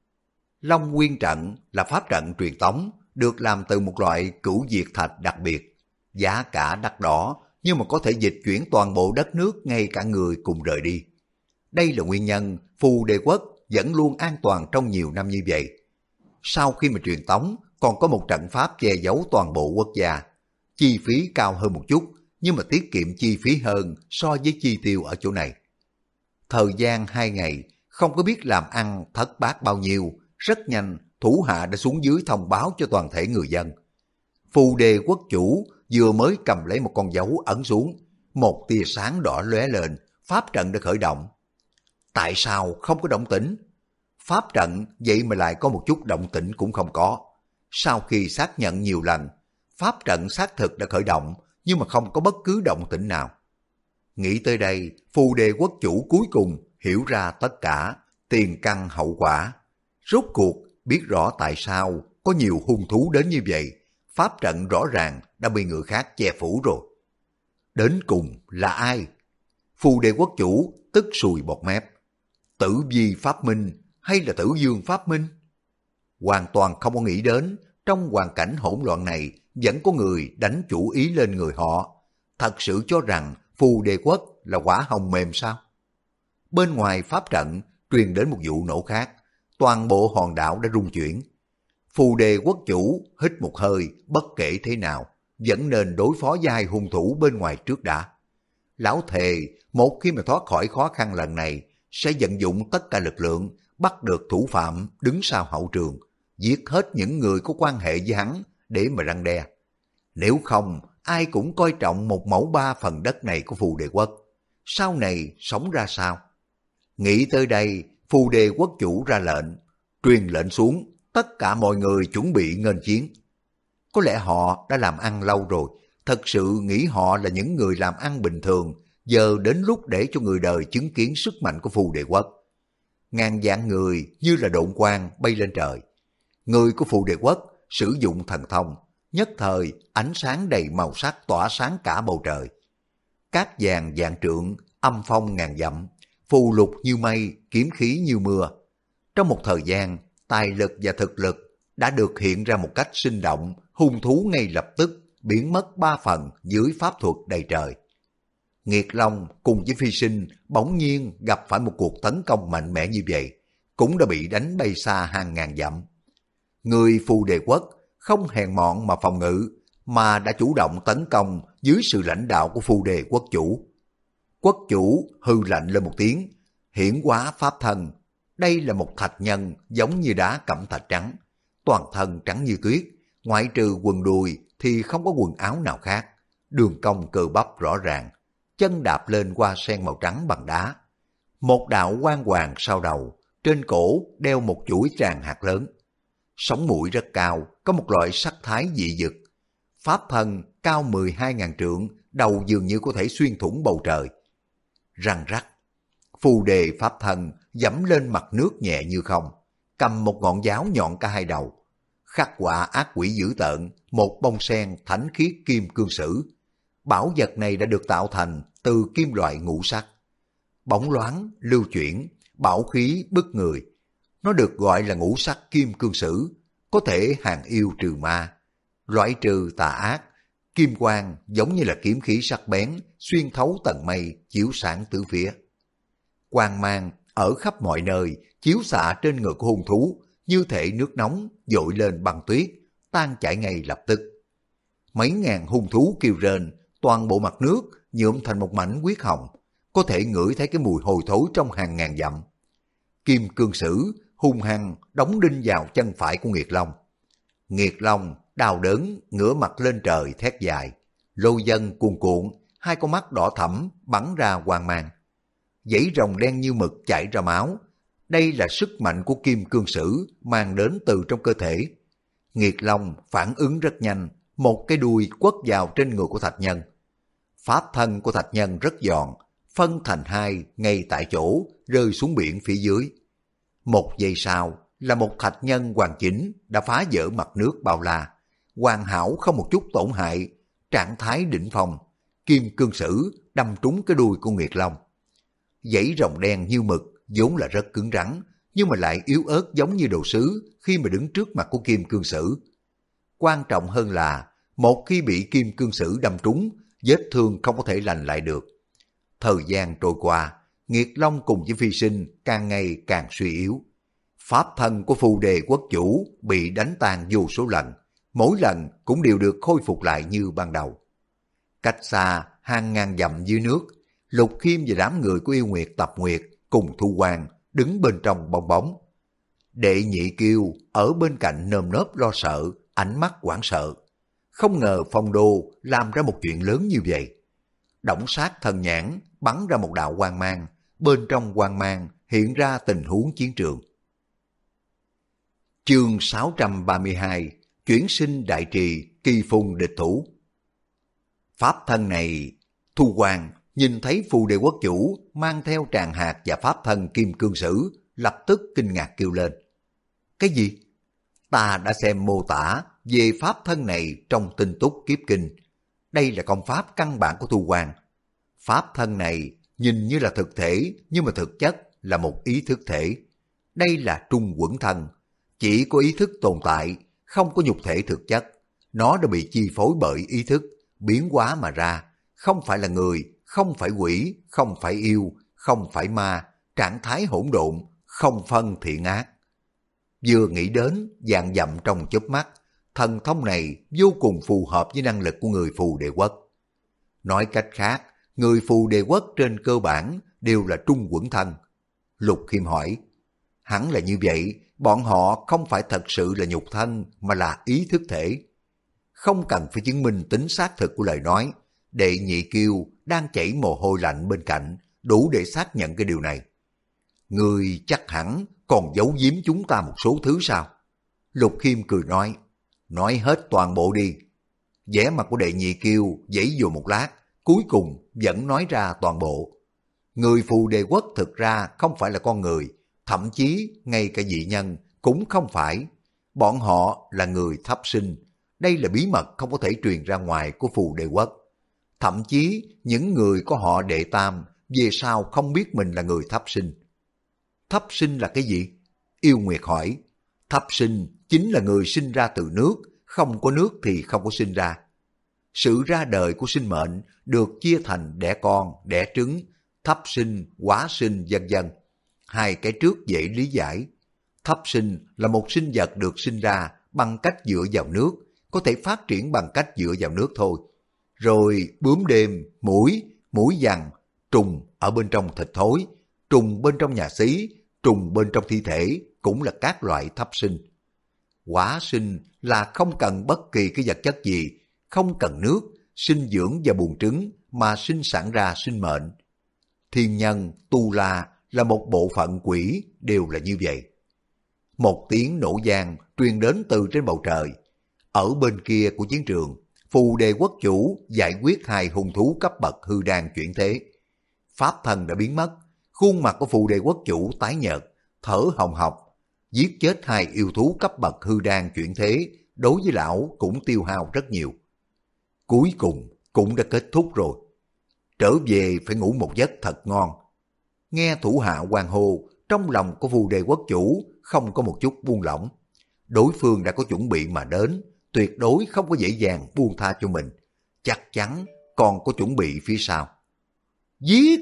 Long Nguyên trận là pháp trận truyền tống, được làm từ một loại cửu diệt thạch đặc biệt, giá cả đắt đỏ, nhưng mà có thể dịch chuyển toàn bộ đất nước, ngay cả người cùng rời đi. Đây là nguyên nhân Phù Đề quốc vẫn luôn an toàn trong nhiều năm như vậy. Sau khi mà truyền tống, còn có một trận pháp che giấu toàn bộ quốc gia. Chi phí cao hơn một chút, nhưng mà tiết kiệm chi phí hơn so với chi tiêu ở chỗ này. Thời gian 2 ngày, không có biết làm ăn thất bát bao nhiêu, rất nhanh thủ hạ đã xuống dưới thông báo cho toàn thể người dân. Phù Đề quốc chủ vừa mới cầm lấy một con dấu ấn xuống, một tia sáng đỏ lóe lên, pháp trận đã khởi động. Tại sao không có động tĩnh? Pháp trận vậy mà lại có một chút động tĩnh cũng không có. Sau khi xác nhận nhiều lần, pháp trận xác thực đã khởi động, nhưng mà không có bất cứ động tĩnh nào. Nghĩ tới đây, Phù Đề quốc chủ cuối cùng hiểu ra tất cả, tiền căn hậu quả. Rốt cuộc biết rõ tại sao có nhiều hung thú đến như vậy, pháp trận rõ ràng đã bị người khác che phủ rồi. Đến cùng là ai? Phù Đề quốc chủ tức sùi bọt mép. Tử Vi Pháp Minh hay là Tử Dương Pháp Minh? Hoàn toàn không có nghĩ đến, trong hoàn cảnh hỗn loạn này vẫn có người đánh chủ ý lên người họ. Thật sự cho rằng Phù Đề quốc là quả hồng mềm sao? Bên ngoài pháp trận truyền đến một vụ nổ khác, toàn bộ hòn đảo đã rung chuyển. Phù Đề quốc chủ hít một hơi, bất kể thế nào vẫn nên đối phó với hai hung thủ bên ngoài trước đã. Lão thề một khi mà thoát khỏi khó khăn lần này sẽ vận dụng tất cả lực lượng bắt được thủ phạm đứng sau hậu trường, giết hết những người có quan hệ với hắn để mà răn đe. Nếu không, ai cũng coi trọng 1/3 đất này của Phù Đề Quốc. Sau này sống ra sao? Nghĩ tới đây, Phù Đề Quốc chủ ra lệnh, truyền lệnh xuống, tất cả mọi người chuẩn bị nghênh chiến. Có lẽ họ đã làm ăn lâu rồi, thật sự nghĩ họ là những người làm ăn bình thường, giờ đến lúc để cho người đời chứng kiến sức mạnh của Phù Đề Quốc. Ngàn vạn người như là độn quang bay lên trời. Người của Phù Đề Quốc sử dụng thần thông, nhất thời ánh sáng đầy màu sắc tỏa sáng cả bầu trời. Cát vàng vạn trượng, âm phong ngàn dặm, phù lục như mây, kiếm khí như mưa. Trong một thời gian, tài lực và thực lực đã được hiện ra một cách sinh động, hung thú ngay lập tức biến mất 3 phần dưới pháp thuật đầy trời. Nghiệt Long cùng với Phi Sinh bỗng nhiên gặp phải một cuộc tấn công mạnh mẽ như vậy, cũng đã bị đánh bay xa hàng ngàn dặm. Người Phù Đề Quốc không hèn mọn mà phòng ngự, mà đã chủ động tấn công dưới sự lãnh đạo của Phù Đề Quốc chủ. Quốc chủ hừ lạnh lên một tiếng, hiển hóa pháp thân. Đây là một thạch nhân giống như đá cẩm thạch trắng, toàn thân trắng như tuyết, ngoại trừ quần đùi thì không có quần áo nào khác. Đường cong cơ bắp rõ ràng, chân đạp lên hoa sen màu trắng bằng đá. Một đạo quang hoàng sau đầu, trên cổ đeo một chuỗi tràng hạt lớn. Sống mũi rất cao, có một loại sắc thái dị dực. Pháp thân cao 12.000 trượng, đầu dường như có thể xuyên thủng bầu trời. Răng rắc, Phù Đề pháp thân dẫm lên mặt nước nhẹ như không, cầm một ngọn giáo nhọn cả hai đầu. Khắc họa ác quỷ dữ tợn, một bông sen thánh khiết kim cương sử. Bảo vật này đã được tạo thành từ kim loại ngũ sắc. Bóng loáng, lưu chuyển, bảo khí bức người. Nó được gọi là ngũ sắc kim cương sử, có thể hàng yêu trừ ma, loại trừ tà ác. Kim quang giống như là kiếm khí sắc bén, xuyên thấu tầng mây, chiếu sáng tứ phía. Quang mang ở khắp mọi nơi, chiếu xạ trên người của hung thú, như thể nước nóng dội lên băng tuyết, tan chảy ngay lập tức. Mấy ngàn hung thú kêu rên, toàn bộ mặt nước nhuộm thành một mảnh huyết hồng, có thể ngửi thấy cái mùi hôi thối trong hàng ngàn dặm. Kim cương sử hung hăng đóng đinh vào chân phải của Nghiệt Long. Nghiệt Long đau đớn ngửa mặt lên trời thét dài, lôi vân cuồn cuộn, hai con mắt đỏ thẫm bắn ra quang mang. Dãy rồng đen như mực chảy ra máu. Đây là sức mạnh của kim cương sử mang đến từ trong cơ thể. Nghiệt Long phản ứng rất nhanh, một cái đuôi quất vào trên người của thạch nhân. Pháp thân của thạch nhân rất giòn, phân thành hai ngay tại chỗ, rơi xuống biển phía dưới. Một giây sau là một thạch nhân hoàn chỉnh đã phá vỡ mặt nước bao la, hoàn hảo không một chút tổn hại, trạng thái đỉnh phong. Kim cương sử đâm trúng cái đuôi của Nghiệt Long. Dãy rồng đen như mực vốn là rất cứng rắn, nhưng mà lại yếu ớt giống như đồ sứ khi mà đứng trước mặt của kim cương sử. Quan trọng hơn là, một khi bị kim cương sử đâm trúng, vết thương không có thể lành lại được. Thời gian trôi qua, Nghiệt Long cùng với Phi Sinh càng ngày càng suy yếu. Pháp thân của Phù Đề Quốc chủ bị đánh tan vô số lần, mỗi lần cũng đều được khôi phục lại như ban đầu. Cách xa hàng ngàn dặm dưới nước, Lục Khiêm và đám người của Yêu Nguyệt Tập Nguyệt cùng Thu Quang đứng bên trong bong bóng. Đệ Nhị Kiêu ở bên cạnh nơm nớp lo sợ, ánh mắt hoảng sợ. Không ngờ Phong Đô làm ra một chuyện lớn như vậy. Đổng Sát thần nhãn bắn ra một đạo quang mang, bên trong quang mang hiện ra tình huống chiến trường. Chương 632, chuyển sinh đại trì, kỳ phùng địch thủ. Pháp thân này, Thu Quang nhìn thấy Phù Đề Quốc chủ mang theo tràng hạt và pháp thân kim cương sử, lập tức kinh ngạc kêu lên. Cái gì? Ta đã xem mô tả về pháp thân này trong Tinh Túc Kiếp Kinh. Đây là công pháp căn bản của Thu Quang. Pháp thân này nhìn như là thực thể, nhưng mà thực chất là một ý thức thể. Đây là trung quẩn thân, chỉ có ý thức tồn tại, không có nhục thể thực chất. Nó đã bị chi phối bởi ý thức, biến hóa mà ra, không phải là người, không phải quỷ, không phải yêu, không phải ma, trạng thái hỗn độn, không phân thiện ác. Vừa nghĩ đến vạn dặm trong chớp mắt, thần thông này vô cùng phù hợp với năng lực của người Phù Đề Quốc. Nói cách khác, người Phù Đề Quốc trên cơ bản đều là trung quẩn thân. Lục Khiêm hỏi, hẳn là như vậy, bọn họ không phải thật sự là nhục thân mà là ý thức thể. không cần phải chứng minh tính xác thực của lời nói. Đệ nhị kiêu đang chảy mồ hôi lạnh bên cạnh, đủ để xác nhận cái điều này. Ngươi chắc hẳn còn giấu giếm chúng ta một số thứ sao? Lục Khiêm cười nói hết toàn bộ đi. Vẻ mặt của đệ nhị kiêu giãy dụa một lát, cuối cùng vẫn nói ra toàn bộ. Người Phù Đề Quốc thực ra không phải là con người, thậm chí ngay cả dị nhân cũng không phải. Bọn họ là người thấp sinh. Đây là bí mật không có thể truyền ra ngoài của Phù Đề Quốc. Thậm chí những người có họ Đệ Tam về sau không biết mình là người thấp sinh. Thấp sinh là cái gì? Yêu Nguyệt hỏi. Thấp sinh chính là người sinh ra từ nước, không có nước thì không có sinh ra. Sự ra đời của sinh mệnh được chia thành đẻ con, đẻ trứng, thấp sinh, hóa sinh, vân vân. Hai cái trước dễ lý giải. Thấp sinh là một sinh vật được sinh ra bằng cách dựa vào nước, có thể phát triển bằng cách dựa vào nước thôi. Rồi bướm đêm, muỗi vằn, trùng ở bên trong thịt thối, trùng bên trong nhà xí, trùng bên trong thi thể cũng là các loại thấp sinh. Hóa sinh là không cần bất kỳ cái vật chất gì, không cần nước, sinh dưỡng và buồng trứng mà sinh sản ra sinh mệnh. Thiên nhân, tu la là một bộ phận quỷ đều là như vậy. Một tiếng nổ vang truyền đến từ trên bầu trời. Ở bên kia của chiến trường, Phù Đề Quốc chủ giải quyết hai hung thú cấp bậc hư đan chuyển thế. Pháp thân đã biến mất, khuôn mặt của Phù Đề Quốc chủ tái nhợt, thở hồng hộc. Giết chết hai yêu thú cấp bậc hư đan chuyển thế, đối với lão cũng tiêu hao rất nhiều. Cuối cùng cũng đã kết thúc rồi. Trở về phải ngủ một giấc thật ngon. Nghe thủ hạ hoan hô, trong lòng của Phù Đề Quốc chủ không có một chút buông lỏng. Đối phương đã có chuẩn bị mà đến, tuyệt đối không có dễ dàng buông tha cho mình. Chắc chắn còn có chuẩn bị phía sau. Giết!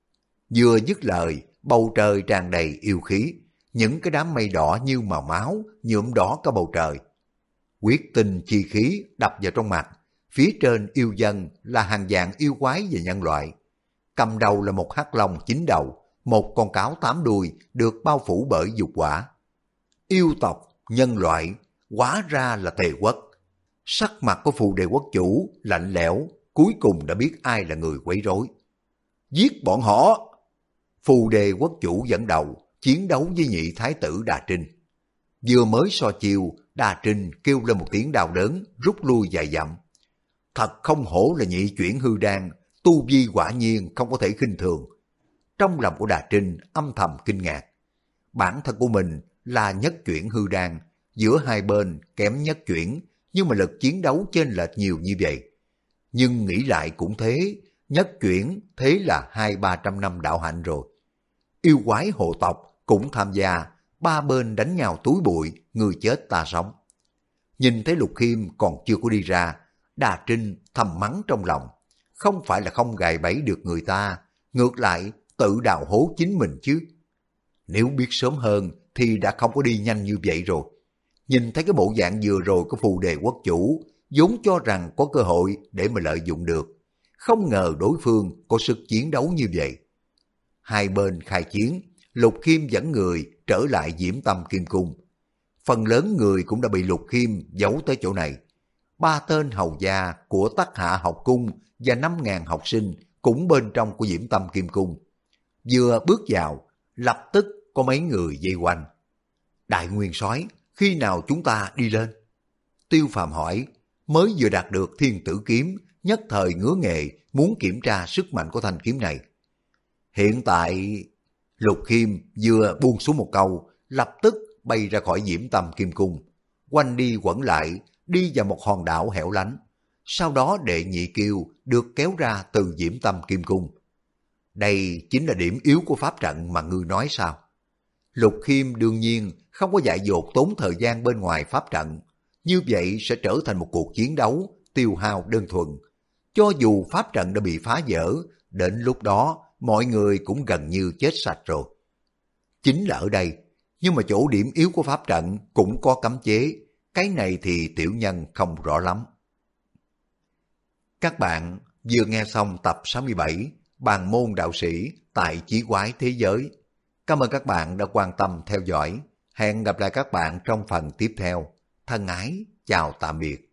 Vừa dứt lời, bầu trời tràn đầy yêu khí. Những cái đám mây đỏ như màu máu nhuộm đỏ cả bầu trời. Quyết tinh chi khí đập vào trong mặt. Phía trên yêu dân là hàng vạn yêu quái và nhân loại. Cầm đầu là một hắc long 9 đầu, một con cáo 8 đuôi được bao phủ bởi dục hỏa. Yêu tộc, nhân loại, hóa ra là Tề Quốc. Sắc mặt của Phù Đề Quốc chủ lạnh lẽo, cuối cùng đã biết ai là người quấy rối. Giết bọn họ! Phù Đề Quốc chủ dẫn đầu, chiến đấu với nhị thái tử Đà Trinh. Vừa mới so chiêu, Đà Trinh kêu lên một tiếng đau đớn, rút lui vài dặm. Thật không hổ là nhị chuyển hư đan, tu vi quả nhiên không có thể khinh thường. Trong lòng của Đà Trinh âm thầm kinh ngạc. Bản thân của mình là nhất chuyển hư đan, giữa hai bên kém nhất chuyển, nhưng mà lực chiến đấu chênh lệch nhiều như vậy. Nhưng nghĩ lại cũng thế, nhất chuyển thế là 200-300 năm đạo hạnh rồi. Yêu quái hộ tộc cũng tham gia, ba bên đánh nhau túi bụi, người chết ta sống. Nhìn thấy Lục Khiêm còn chưa có đi ra, Đà Trinh thầm mắng trong lòng. Không phải là không gài bẫy được người ta, ngược lại tự đào hố chính mình chứ. Nếu biết sớm hơn thì đã không có đi nhanh như vậy rồi. Nhìn thấy cái bộ dạng vừa rồi của Phù Đề Quốc chủ, vốn cho rằng có cơ hội để mà lợi dụng được. Không ngờ đối phương có sức chiến đấu như vậy. Hai bên khai chiến, Lục Khiêm dẫn người trở lại Diễm Tâm Kim Cung. Phần lớn người cũng đã bị Lục Khiêm giấu tới chỗ này. 3 tên hầu gia của Tắc Hạ học cung và 5.000 học sinh cũng bên trong của Diễm Tâm Kim Cung. Vừa bước vào, lập tức có mấy người vây quanh. Đại Nguyên Soái, khi nào chúng ta đi lên? Tiêu Phàm hỏi, mới vừa đạt được Thiên Tử Kiếm, nhất thời ngứa nghề muốn kiểm tra sức mạnh của thanh kiếm này. Hiện tại, Lục Khiêm vừa buông xuống một câu, lập tức bay ra khỏi Diễm Tâm Kim Cung, quanh đi quẩn lại, đi vào một hòn đảo hẻo lánh. Sau đó đệ nhị kiêu được kéo ra từ Diễm Tâm Kim Cung. Đây chính là điểm yếu của pháp trận mà ngươi nói sao? Lục Khiêm đương nhiên không có dại dột tốn thời gian bên ngoài pháp trận. Như vậy sẽ trở thành một cuộc chiến đấu tiêu hao đơn thuần. Cho dù pháp trận đã bị phá vỡ, đến lúc đó mọi người cũng gần như chết sạch rồi. Chính là ở đây, nhưng mà chỗ điểm yếu của pháp trận cũng có cấm chế. Cái này thì tiểu nhân không rõ lắm. Các bạn vừa nghe xong tập 67 Bàn môn đạo sĩ tại Chí Quái Thế Giới. Cảm ơn các bạn đã quan tâm theo dõi. Hẹn gặp lại các bạn trong phần tiếp theo. Thân ái, chào tạm biệt.